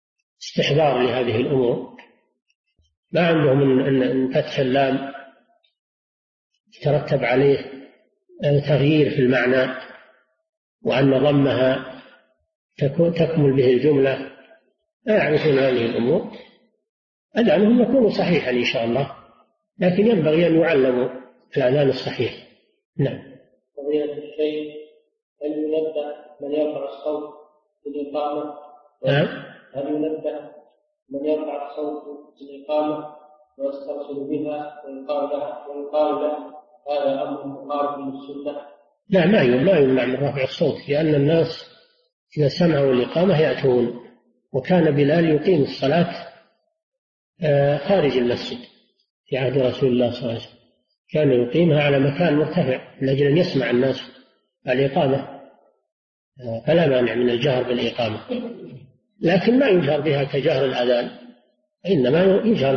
استحضار لهذه الأمور، ما عندهم أن فتح اللام يترتب عليه تغيير في المعنى، وأن ضمها تكمل به الجملة، لا يعرفون هذه الأمور. أذانهم يكون صحيحا إن شاء الله، لكن ينبغي أن يعلموا الأذان الصحيح. نعم. فضيلة الشيخ، هل ينبه من يرفع الصوت في الإقامة؟ هل ينبه من يرفع الصوت في الإقامة ويسترسل بها ويقال له هذا أمر مخالف للسنة؟ لا، ما يمنع من رفع الصوت، لأن الناس إذا سمعوا الإقامة يأتون، وكان بلال يقيم الصلاة خارج المسجد في عهد رسول الله صلى الله عليه وسلم، كان يقيمها على مكان مرتفع من أجل أن يسمع الناس الإقامة، فلا مانع من الجهر بالإقامة، لكن ما يجهر بها كجهر الأذان، إنما يجهر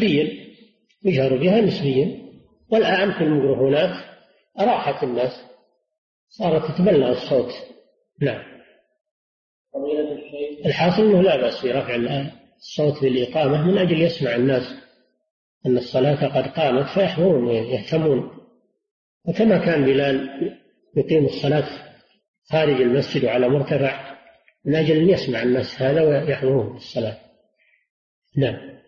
بها نسبيا. والآن في الميكروفونات أراحت الناس، صارت تتبلغ الصوت. نعم. الحاصل أنه لا بأس برفع الصوت بالإقامة من أجل يسمع الناس أن الصلاة قد قامت فيحضرون ويهتمون، وكما كان بلال يقيم الصلاة خارج المسجد على مرتفع من أجل أن يسمع الناس هذا ويحضرون الصلاة. نعم.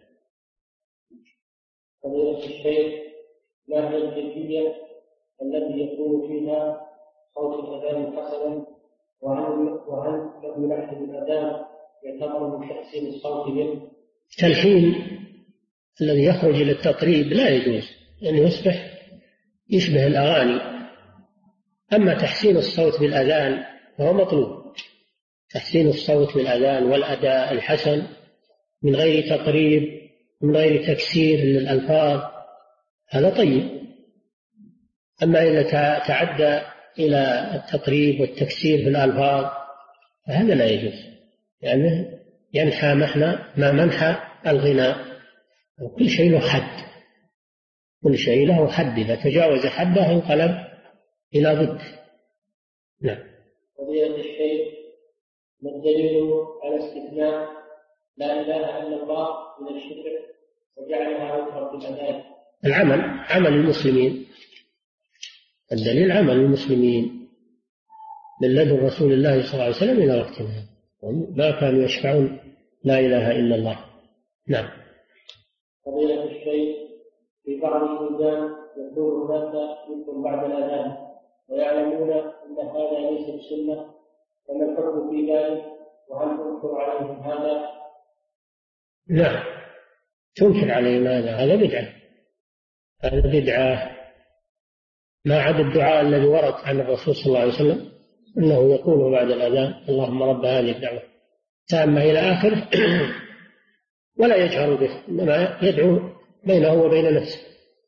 فضيلة الشيخ، ما هي الكيفية التي يكون فيها صوت الأذان حسنا، وهل يلحن الأذان يعتبر من تحسين الصوت به؟ التلحين الذي يخرج إلى التطريب لا يجوز، لأنه يشبه الأغاني. أما تحسين الصوت بالأذان فهو مطلوب، تحسين الصوت بالأذان والأداء الحسن من غير تطريب، من غير تكسير للألفاظ، هذا طيب. أما إذا تعدى إلى التطريب والتكسير في الألفاظ فهذا لا يجوز، لأنه ينحى منحى الغناء، وكل شيء له حد، كل شيء له حد، إذا تجاوز حده انقلب إلى ضد. نعم. فضيلة الشيخ، ما الدليل على استثناء لا إله إلا الله من الشرك وجعلها وترا في الأذان؟ عمل المسلمين، الدليل عمل المسلمين من لدن رسول الله صلى الله عليه وسلم إلى وقتنا، ما كانوا يشفعون لا إله إلا الله. نعم. فضيلة الشيخ، في بعض البلدان يكون هناك ذكر بعد الأذان ويعلمون أن هذا ليس بسنة، فما الحكم في ذلك؟ وهل تنكر عليهم هذا؟ لا، تنكر عليهم هذا بدعة، هذا بدعة، ما عدا الدعاء الذي ورد عن الرسول صلى الله عليه وسلم أنه يقول بعد الأذان اللهم رب هذه الدعوة تامة إلى آخره، ولا يجهر به، إنما يدعو بينه وبين نفسه،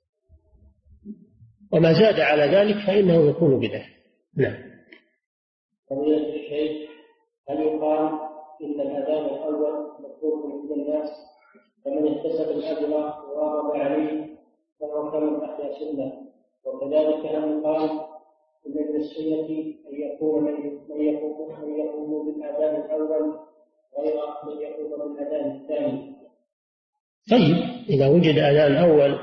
وما زاد على ذلك فإنه يكون بدعة. نعم. فضيلة الشيخ، هل يقال إن الأذان الأول مطلوب من الناس فمن اكتسب الأجر وواظب عليه فهو كمن أحيا سنة، وكذلك هل يقال إن من السنة أن يكون من يقوم بالأذان الأول غير من يقوم بالأذان الثاني؟ طيب، إذا وجد أذان أول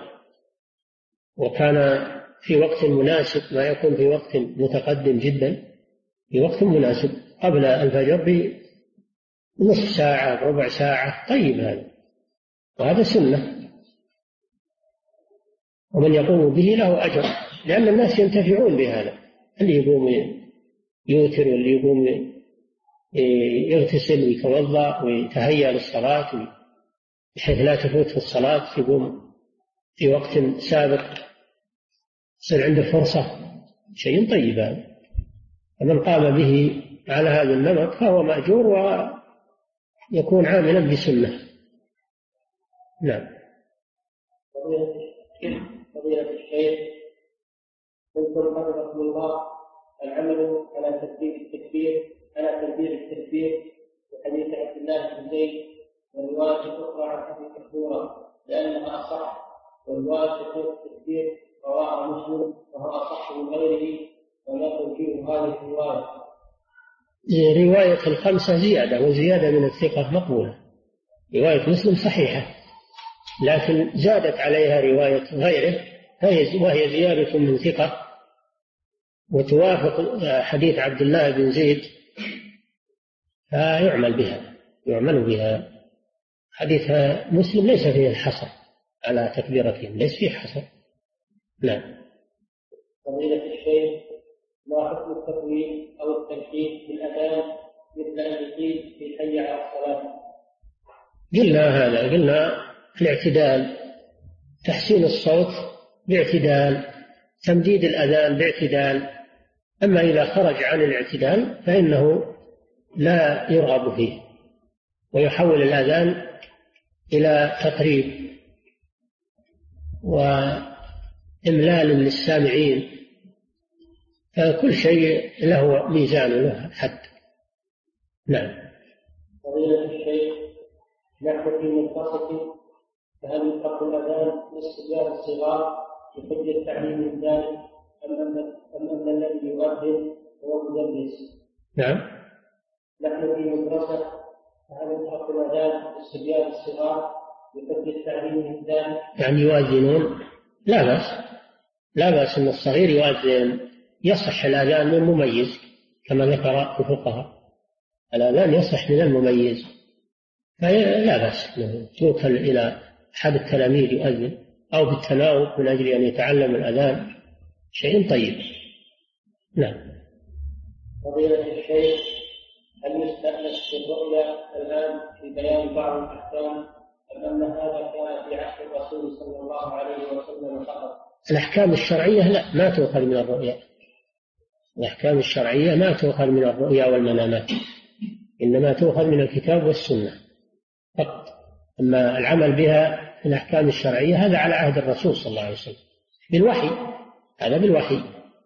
وكان في وقت مناسب، ما يكون في وقت متقدم جدا، في وقت مناسب قبل الفجر بنصف ساعة ربع ساعة، طيب هذا، وهذا سنة، ومن يقوم به له أجر، لأن الناس ينتفعون بهذا، اللي يقوم يوتر واللي يقوم يغتسل ويتوضأ ويتهيأ للصلاة بحيث لا تفوت في الصلاة، يقوم في وقت سابق يصير عنده فرصة، شيء طيب هذا، فمن قام به على هذا النمط فهو مأجور ويكون عاملا بسنة. نعم. فضيلة الشيخ، قلتم حفظكم الله العمل على تكبير التكبير وحديث عبد الله بن زيد والرواية الأخرى عن أبي محذورة لأنها أصح، والرواية التكبير رواه مسلم وهو أصح من غيره، ولا توجيه هذه الرواية. رواية الخمسة زيادة، وزيادة من الثقة مقبولة، رواية مسلم صحيحة، لكن زادت عليها رواية غيره وهي زيادة من ثقة وتوافق حديث عبد الله بن زيد، يعمل بها. حديث مسلم ليس فيه الحصر على تكبيرتهم، ليس فيه حصر. نعم. فضيلة الشيخ، ما حكم التكوين أو التنكيل بالأذان مثل أن يقيل في حي على الصلاة؟ قلنا الاعتدال، تحسين الصوت باعتدال، تمديد الأذان باعتدال. أما إذا خرج عن الاعتدال فإنه لا يرغب فيه، ويحول الأذان إلى تقريب وإملال للسامعين، فكل شيء له ميزان له حد. نعم. فضيلة الشيخ، نحن في منتصف، فهل يطلق الأذان للصبيان الصغار بحجة تعليم ذلك أم أن الذي يؤذن هو مدرس؟ نعم. نحن في مدرسة، فهل يطلق الأذان للصبيان الصغار بحجة تعليم ذلك؟ يعني يؤذنون؟ لا بأس أن الصغير يؤذن، يصح الأذان من المميز كما ذكر الفقهاء، الأذان يصح من المميز، فلا بأس توكل إلى أحد التلاميذ يؤذن، أو بالتناوب من أجل أن يتعلم الأذان، شيء طيب. نعم. فضيلة الشيخ، هل يستأنس في الرؤيا الآن في بيان بعض الأحكام أم أن هذا كان في عهد الرسول صلى الله عليه وسلم فقط؟ الأحكام الشرعية لا، ما تؤخذ من الرؤيا. الأحكام الشرعية ما تؤخذ من الرؤيا والمنامات، إنما تؤخذ من الكتاب والسنة فقط. أما العمل بها في الأحكام الشرعية هذا على عهد الرسول صلى الله عليه وسلم بالوحي، هذا بالوحي.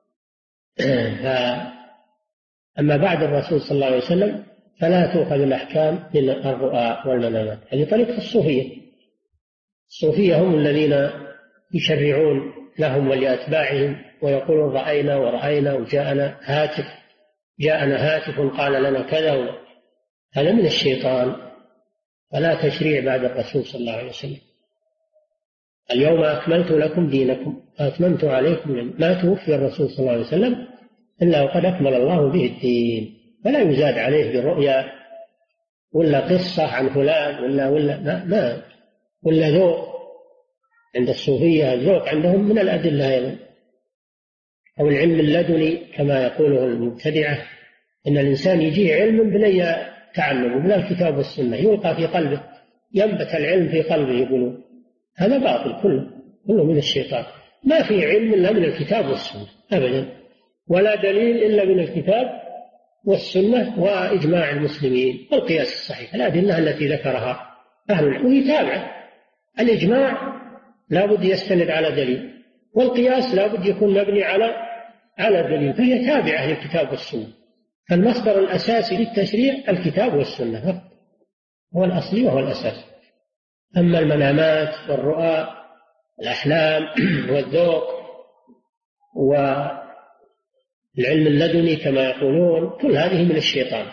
أما بعد الرسول صلى الله عليه وسلم فلا تؤخذ الأحكام من الرؤى والمنامات. هذه طريقة الصوفية هم الذين يشرعون لهم ولأتباعهم ويقولون رأينا ورأينا وجاءنا هاتف قال لنا كذا، هذا من الشيطان، فلا تشريع بعد الرسول صلى الله عليه وسلم. اليوم أكملت لكم دينكم وأتممت عليكم، ما توفي الرسول صلى الله عليه وسلم إلا وقد أكمل الله به الدين، فلا يزاد عليه بالرؤيا ولا قصة عن فلان ولا ذوق. عند الصوفية الذوق عندهم من الأدلة أيضا، أو العلم اللدني كما يقوله المبتدعة، إن الإنسان يجيه علم بلا تعلم بلا الكتاب والسنة، يلقى في قلبه، ينبت العلم في قلبه، يقولون هذا باطل كله من الشيطان. ما في علم إلا من الكتاب والسنة أبدا، ولا دليل إلا من الكتاب والسنة وإجماع المسلمين والقياس الصحيح، الأدلة التي ذكرها أهل العلم، وهي تابعة. الإجماع لا بد يستند على دليل، والقياس لا بد يكون مبني على دليل، فهي تابعة للكتاب والسنة. فالمصدر الأساسي للتشريع الكتاب والسنة هو الأصلي وهو الأساس. أما المنامات والرؤى الأحلام والذوق والعلم اللدني كما يقولون، كل هذه من الشيطان.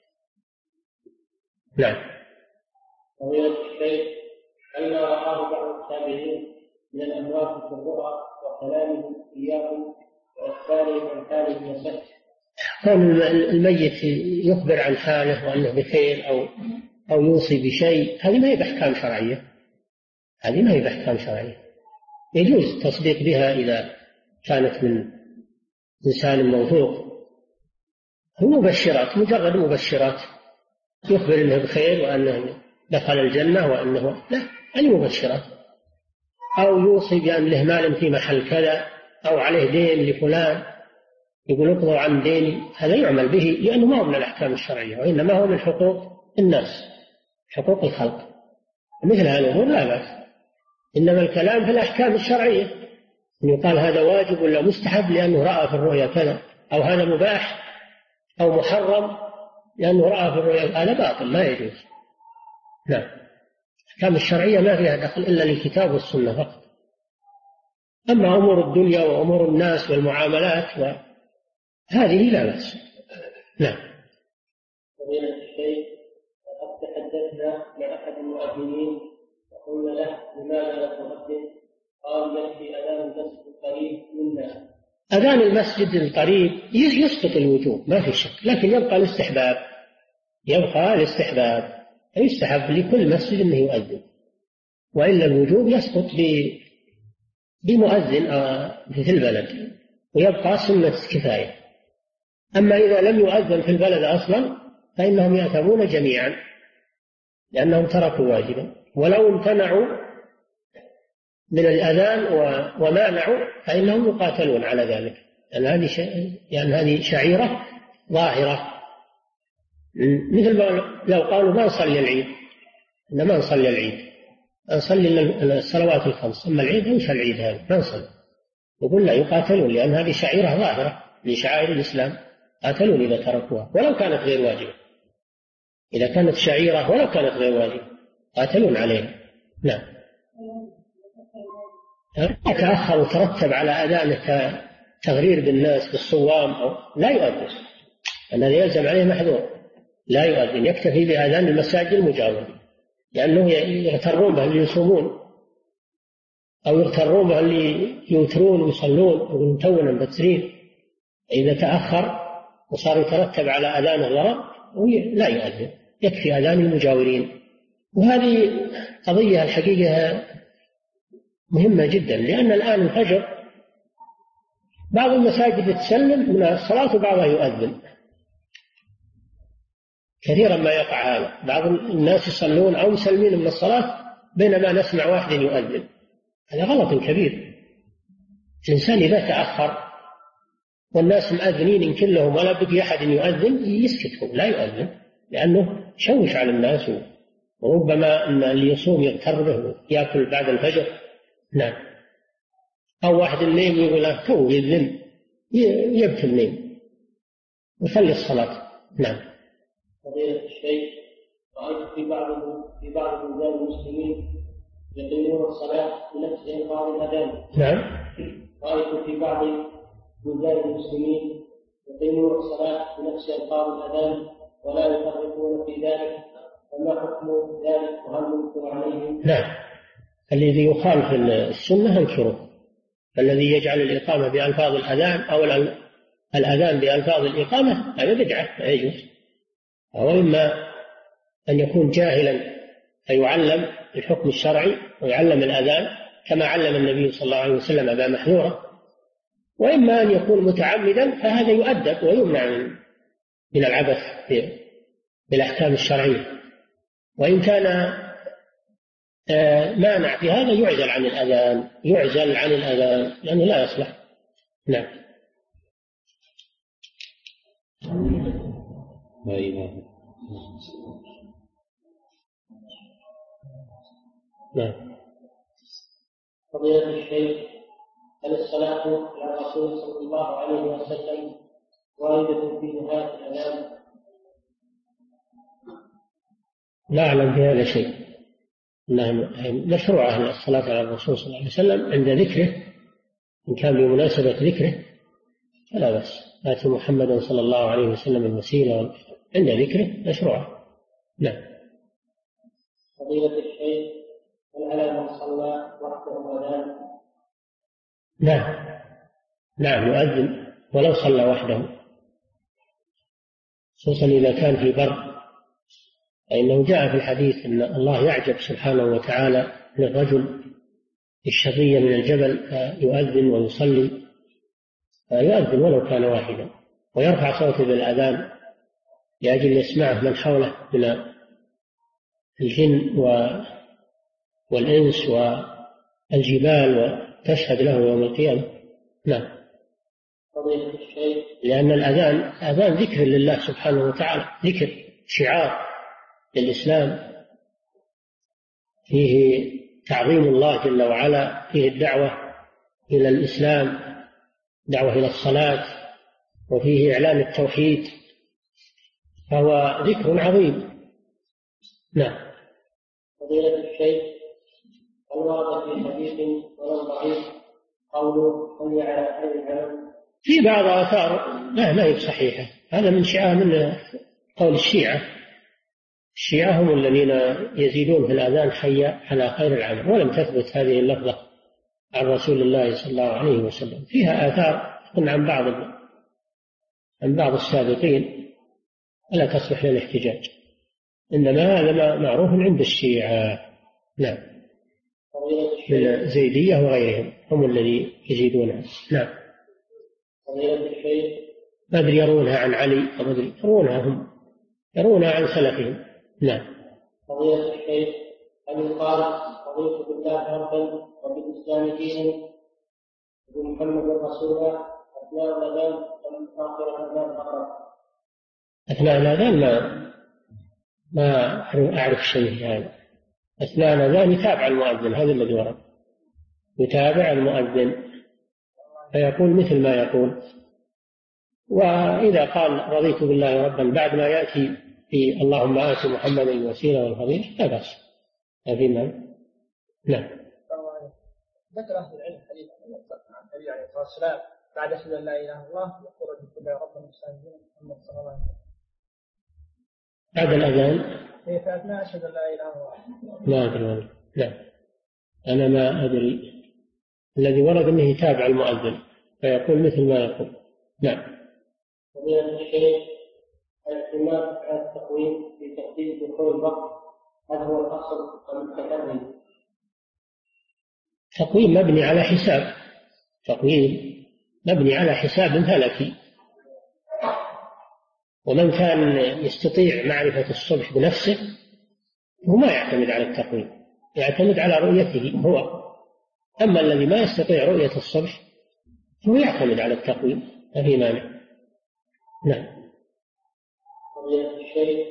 نعم. فضيلة الشيخ، ألا رآه بعض التابعين من الأموات في الرؤى وكلامهم إياهم وإخبارهم عن حالهم يصح؟ كون الميت يخبر عن حاله وأنه بخير أو يوصي بشيء، هذه ما هي بأحكام شرعية، يجوز التصديق بها إذا كانت من إنسان موثوق. المبشرات مجرد مبشرات، يخبر أنه بخير وأنه دخل الجنة وأنه لا، هذه مبشرات. أو يوصي بأن له مال في محل كذا أو عليه دين لفلان، يقول اقضوا عن ديني، هذا يعمل به لأنه ما هو من الأحكام الشرعية، وإنما هو من حقوق الناس، حقوق الخلق. مثل هذا الأمور لا بأس، إنما الكلام في الأحكام الشرعية، أن يقال هذا واجب ولا مستحب لأنه رأى في الرؤيا كذا، أو هذا مباح أو محرم لأنه رأى في الرؤيا، هذا باطل ما يجوز. نعم. الأحكام الشرعية ما فيها دخل إلا للكتاب والسنة فقط. أما أمور الدنيا وأمور الناس والمعاملات هذه لا بأس. نعم. فضيلة الشيخ، قد حدثنا لأحد المؤذنين وقلنا له لماذا لا تؤذن؟ قال يكفي أذان المسجد القريب منا. أذان المسجد القريب يسقط الوجوب ما في شك، لكن يبقى الاستحباب، يستحب لكل مسجد أنه يؤذن، وإلا الوجوب يسقط بمؤذن في البلد، ويبقى سنة كفاية. أما إذا لم يؤذن في البلد أصلا فإنهم يأثمون جميعا لأنهم تركوا واجبا، ولو امتنعوا من الأذان ومانعوا فإنهم يقاتلون على ذلك، لأن هذه شعيرة ظاهرة. مثل ما لو قالوا ما نصلي العيد، ما نصلي العيد، نصلي الصلوات الخمس، أما العيد ليس العيد هذا ما نصلي، يقول لا يقاتلون، لأن هذه شعيرة ظاهرة لشعائر الإسلام، قاتلون إذا تركوها ولو كانت غير واجبة. إذا كانت شعيرة ولو كانت غير واجبة قاتلون عليها. نعم. يتأخر وترتب على أذانه تغرير بالناس بالصوام أو لا يؤذن، الذي يلزم عليه محذور، لا يؤذن، يكتفي بأذان المساجد المجاورة، لأنه يغترون به اللي يصومون أو يغترون به اللي يوترون ويصلون ويقولون تونا مبترين. إذا تأخر وصار يترتب على أذان الغرب لا يؤذن، يكفي أذان المجاورين. وهذه قضية الحقيقة مهمة جدا، لأن الآن الفجر بعض المساجد تسلم من الصلاة وبعضها يؤذن، كثيرا ما يقع هذا، بعض الناس يصلون أو مسلمين من الصلاة بينما نسمع واحد يؤذن، هذا غلط كبير. الإنسان إذا تأخر والناس مؤذنين كلهم ولا بقي أحد يؤذن يسكتهم، لا يؤذن، لأنه شوش على الناس، وربما أن اللي يصوم يغتر به يأكل بعد الفجر. نعم. أو واحد النيم يقول له تو يذن، يبكي النيم ويخلي الصلاة. نعم. فضيلة الشيخ، رأيت في بعض بلدان المسلمين يقيمون الصلاة بنفس إنقاذ الأذان. نعم. رأيت في بعض بلدان المسلمين يقيمون الصلاة بنفس إنقاذ الأذان ولا يفرقون في ذلك، فما حكم ذلك وهل ينكر عليهم؟ نعم. الذي يخالف السنة انكره، الذي يجعل الإقامة بألفاظ الأذان أو الأذان بألفاظ الإقامة هذا بدعة لا يجوز. أو إما أن يكون جاهلا فيعلم الحكم الشرعي ويعلم الأذان كما علم النبي صلى الله عليه وسلم أبا محذورة، وإما أن يكون متعمدا فهذا يؤدب ويمنع من العبث بالأحكام الشرعية. وإن كان مانع في هذا يعزل عن الأذان لأنه لا يصلح. نعم. نعم. فضيلة الشيخ، هل الصلاة على الرسول صلى الله عليه وسلم واردة في نهاية الأذان؟ لا أعلم بهذا شيء. مشروعة الصلاة على الرسول صلى الله عليه وسلم عند ذكره، إن كان بمناسبة ذكره فلا بأس، آتي محمدا صلى الله عليه وسلم الوسيلة عند ذكره مشروعة. نعم. فضيلة الشيخ، هل على من صلى وحده أذان؟ نعم يؤذن ولو صلى وحده، خصوصا إذا كان في بر، فإنه جاء في الحديث أن الله يعجب سبحانه وتعالى للرجل الشقي من الجبل يؤذن ويصلي، فيؤذن ولو كان واحدا ويرفع صوته بالأذان لأجل يسمعه من حوله من الجن والإنس والجبال وتشهد له يوم القيامة. نعم. فضيلة الشيخ، لأن الأذان أذان ذكر لله سبحانه وتعالى، ذكر شعار للإسلام، فيه تعظيم الله جل وعلا، فيه الدعوة إلى الإسلام، دعوة إلى الصلاة، وفيه إعلان التوحيد، فهو ذكر عظيم. نعم. فضيلة الشيخ، هل ورد في حديث ولو ضعيف قوله حي على خير العمل؟ في بعض آثار لا هي صحيحة، هذا من قول الشيعة الشيعة هم الذين يزيدون في الأذان حي على خير العمل، ولم تثبت هذه اللفظة عن رسول الله صلى الله عليه وسلم. فيها آثار عن بعض السابقين ولا تصلح للاحتجاج، إنما هذا معروف عند الشيعة. نعم، الزيدية وغيرهم هم الذي يزيدونها. نعم. ما أدري يرونها عن علي أو أدري يرونها عن سلفهم. نعم. فضيلة الشيخ، هل يقال رضيت بالله ربا وبالإسلام دينا وبمحمد رسولا أثناء الأذان أم آخر الأذان فقط؟ أثناء الأذان ما أعرف شيء هذا. أثناء الأذان يتابع المؤذن، هذا الذي ورد، يتابع المؤذن فيقول مثل ما يقول. وإذا قال رضيت بالله ربا بعد ما يأتي في اللهم آت محمدا الوسيلة والفضيلة لا بأس، هذه ما. نعم. ذكر أهل العلم حديث عن النبي عليه الصلاة والسلام بعد أشهد أن لا إله إلا الله يقول رضيت بالله ربا وبالإسلام محمد صلى الله عليه وسلم بعد الأذان. هي في أثناء أشهد أن لا إله إلا الله. لا أدري. لا، أنا ما أدري. الذي ورد أنه يتابع المؤذن فيقول مثل ما يقول. نعم. فضيلة الشيخ، الاعتماد على التقويم في تحديد دخول الوقت هل هو الأصل أم التكلم؟ تقويم مبني على حساب، تقويم مبني على حساب فلكي، ومن كان يستطيع معرفة الصبح بنفسه هو ما يعتمد على التقويم، يعتمد على رؤيته هو. أما الذي ما يستطيع رؤية الصبح هو يعتمد على التقويم، ما في مانع. نعم. فضيلة الشيخ،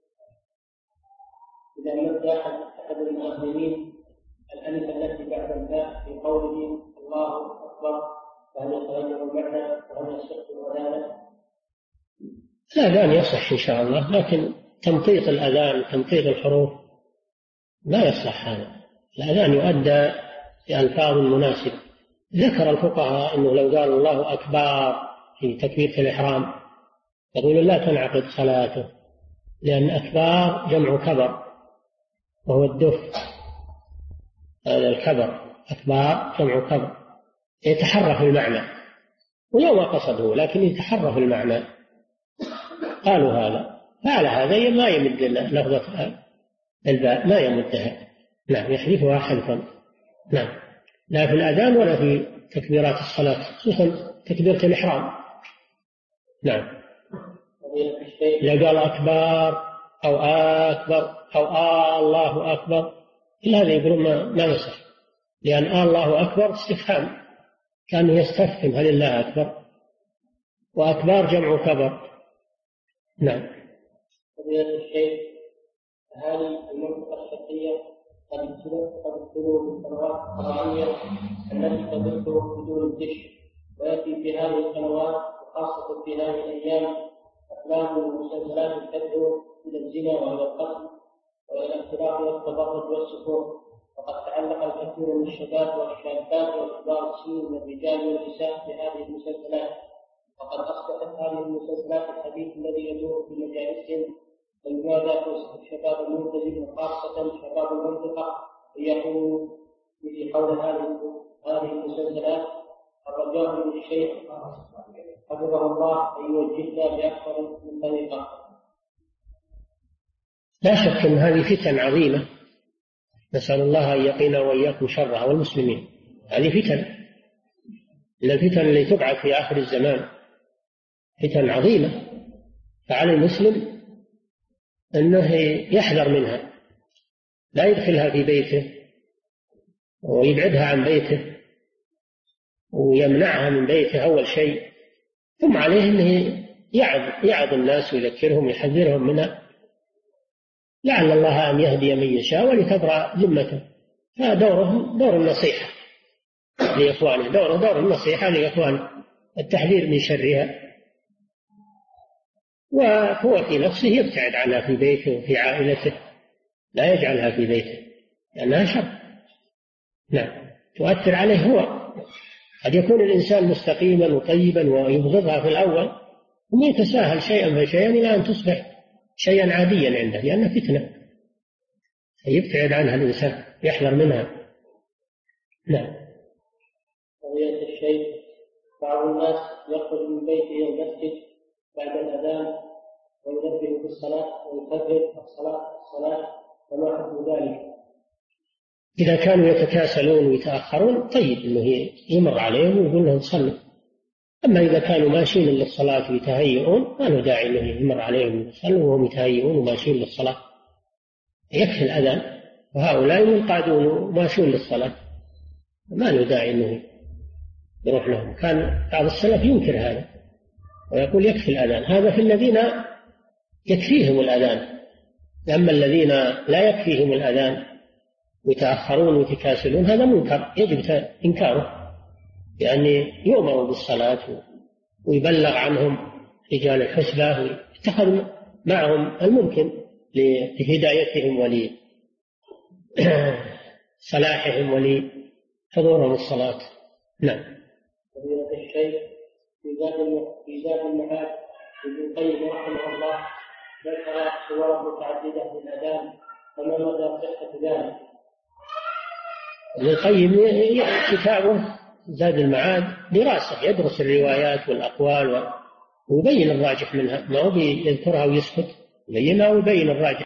إذا مد أحد المؤذنين الألف التي بعد الباء في قوله الله أكبر فهل يتغير المعنى وهل يصح الأذان؟ الأذان يصح إن شاء الله، لكن تمطيط الأذان تمطيط الحروف لا يصح هذا. الأذان يؤدى بألفاظ مناسبة. ذكر الفقهاء أنه لو قال الله أكبر في تكبيرة الإحرام يقول لا تنعقد صلاته، لأن أكبر جمع كبر وهو الدف، هذا الكبر أكبر جمع كبر، يتحرف المعنى ولو ما قصده لكن يتحرف المعنى. قالوا هذا، فعلى هذا ما يمد لفظة الباء، ما يمدها. نعم، يحذفها حذفا. نعم، لا في الأذان ولا في تكبيرات الصلاة، خصوصا تكبيرة الإحرام. نعم. إذا قال أكبر أو أكبر أو الله أكبر إلا هذا يقولون ما يصح، لأن الله أكبر استفهام، كان يستفهم هل الله أكبر، وأكبر جمع كبر. نعم. فضيلة الشيخ، هل المنطقة الشرقية قد تدخل بالقنوات القرآنية التي تدخل بدون الدش، ويأتي في هذه القنوات وخاصة في هذه الأيام أفلام ومسلسلات تدعو إلى الزنا وإلى القتل وإلى الاختلاط والتبرج والسفور، وقد تعلق الكثير من الشباب والشابات وكبار السن من الرجال والنساء بهذه المسلسلات، وقد أصبحت هذه المسلسلات الحديث الذي يدور في مجالسهم. فلماذا توصف الشباب الملتزم وخاصة شباب المنطقة ليقوموا في حول هذه المسلسلات؟ الرجاء من الشيخ حفظه الله أن يوجهنا بأكثر من طريقة. لا شك أن هذه فتن عظيمة، نسأل الله أن يقينا وإياكم شرها والمسلمين. هذه فتن من الفتن اللي تبعث في آخر الزمان، فتن عظيمة، فعلى المسلم أنه يحذر منها، لا يدخلها في بيته ويبعدها عن بيته ويمنعها من بيته أول شيء، ثم عليه أنه يعظ الناس ويذكرهم ويحذرهم منها، لعل الله أن يهدي من يشاء ولتبرأ ذمته. فدورهم دور النصيحة لإخوانه، دور النصيحة لإخوانه، التحذير من شرها، وهو في نفسه يبتعد عنها في بيته وفي عائلته، لا يجعلها في بيته لأنها شر. نعم، تؤثر عليه هو. قد يكون الإنسان مستقيما وطيبا ويبغضها في الأول ثم يتساهل شيئا فشيئا إلى أن تصبح شيئا عاديا عنده، لأنه فتنة يبتعد عنها الإنسان، يحذر منها. نعم. قضية الشيء، بعض الناس يخرج من بيته إلى المسجد بعد الأذان وينبه بالصلاة ويكبر الصلاة وما حكم ذلك؟ إذا كانوا يتكاسلون ويتأخرون طيب إنه يمر عليهم ويقول لهم صلوا. أما إذا كانوا ماشيين للصلاة ويتهيئون ما له داعي إنه يمر عليهم ويصلوا وهم يتهيئون وماشيين للصلاة، يكفي الأذان، وهؤلاء منقادون وماشيون للصلاة ما له داعي إنه يروح لهم. كان بعض السلف ينكر هذا ويقول يكفي الأذان، هذا في الذين يكفيهم الأذان. أما الذين لا يكفيهم الأذان ويتأخرون ويتكاسلون هذا منكر يجب إنكاره، لأن يؤمر بالصلاة ويبلغ عنهم رجال الحسبة ويتخذ معهم الممكن لهدايتهم ولصلاحهم ولحضورهم الصلاة. نعم. فضيلة الشيخ، في زاد المعاد ابن القيم رحمه الله ذكر صور متعددة من الأذان، فما مدى صحة ذلك؟ ابن القيم كتابه زاد المعاد دراسة، يدرس الروايات والأقوال ويبين الراجح منها، ما هو يذكرها ويسكت، يبينها ويبين الراجح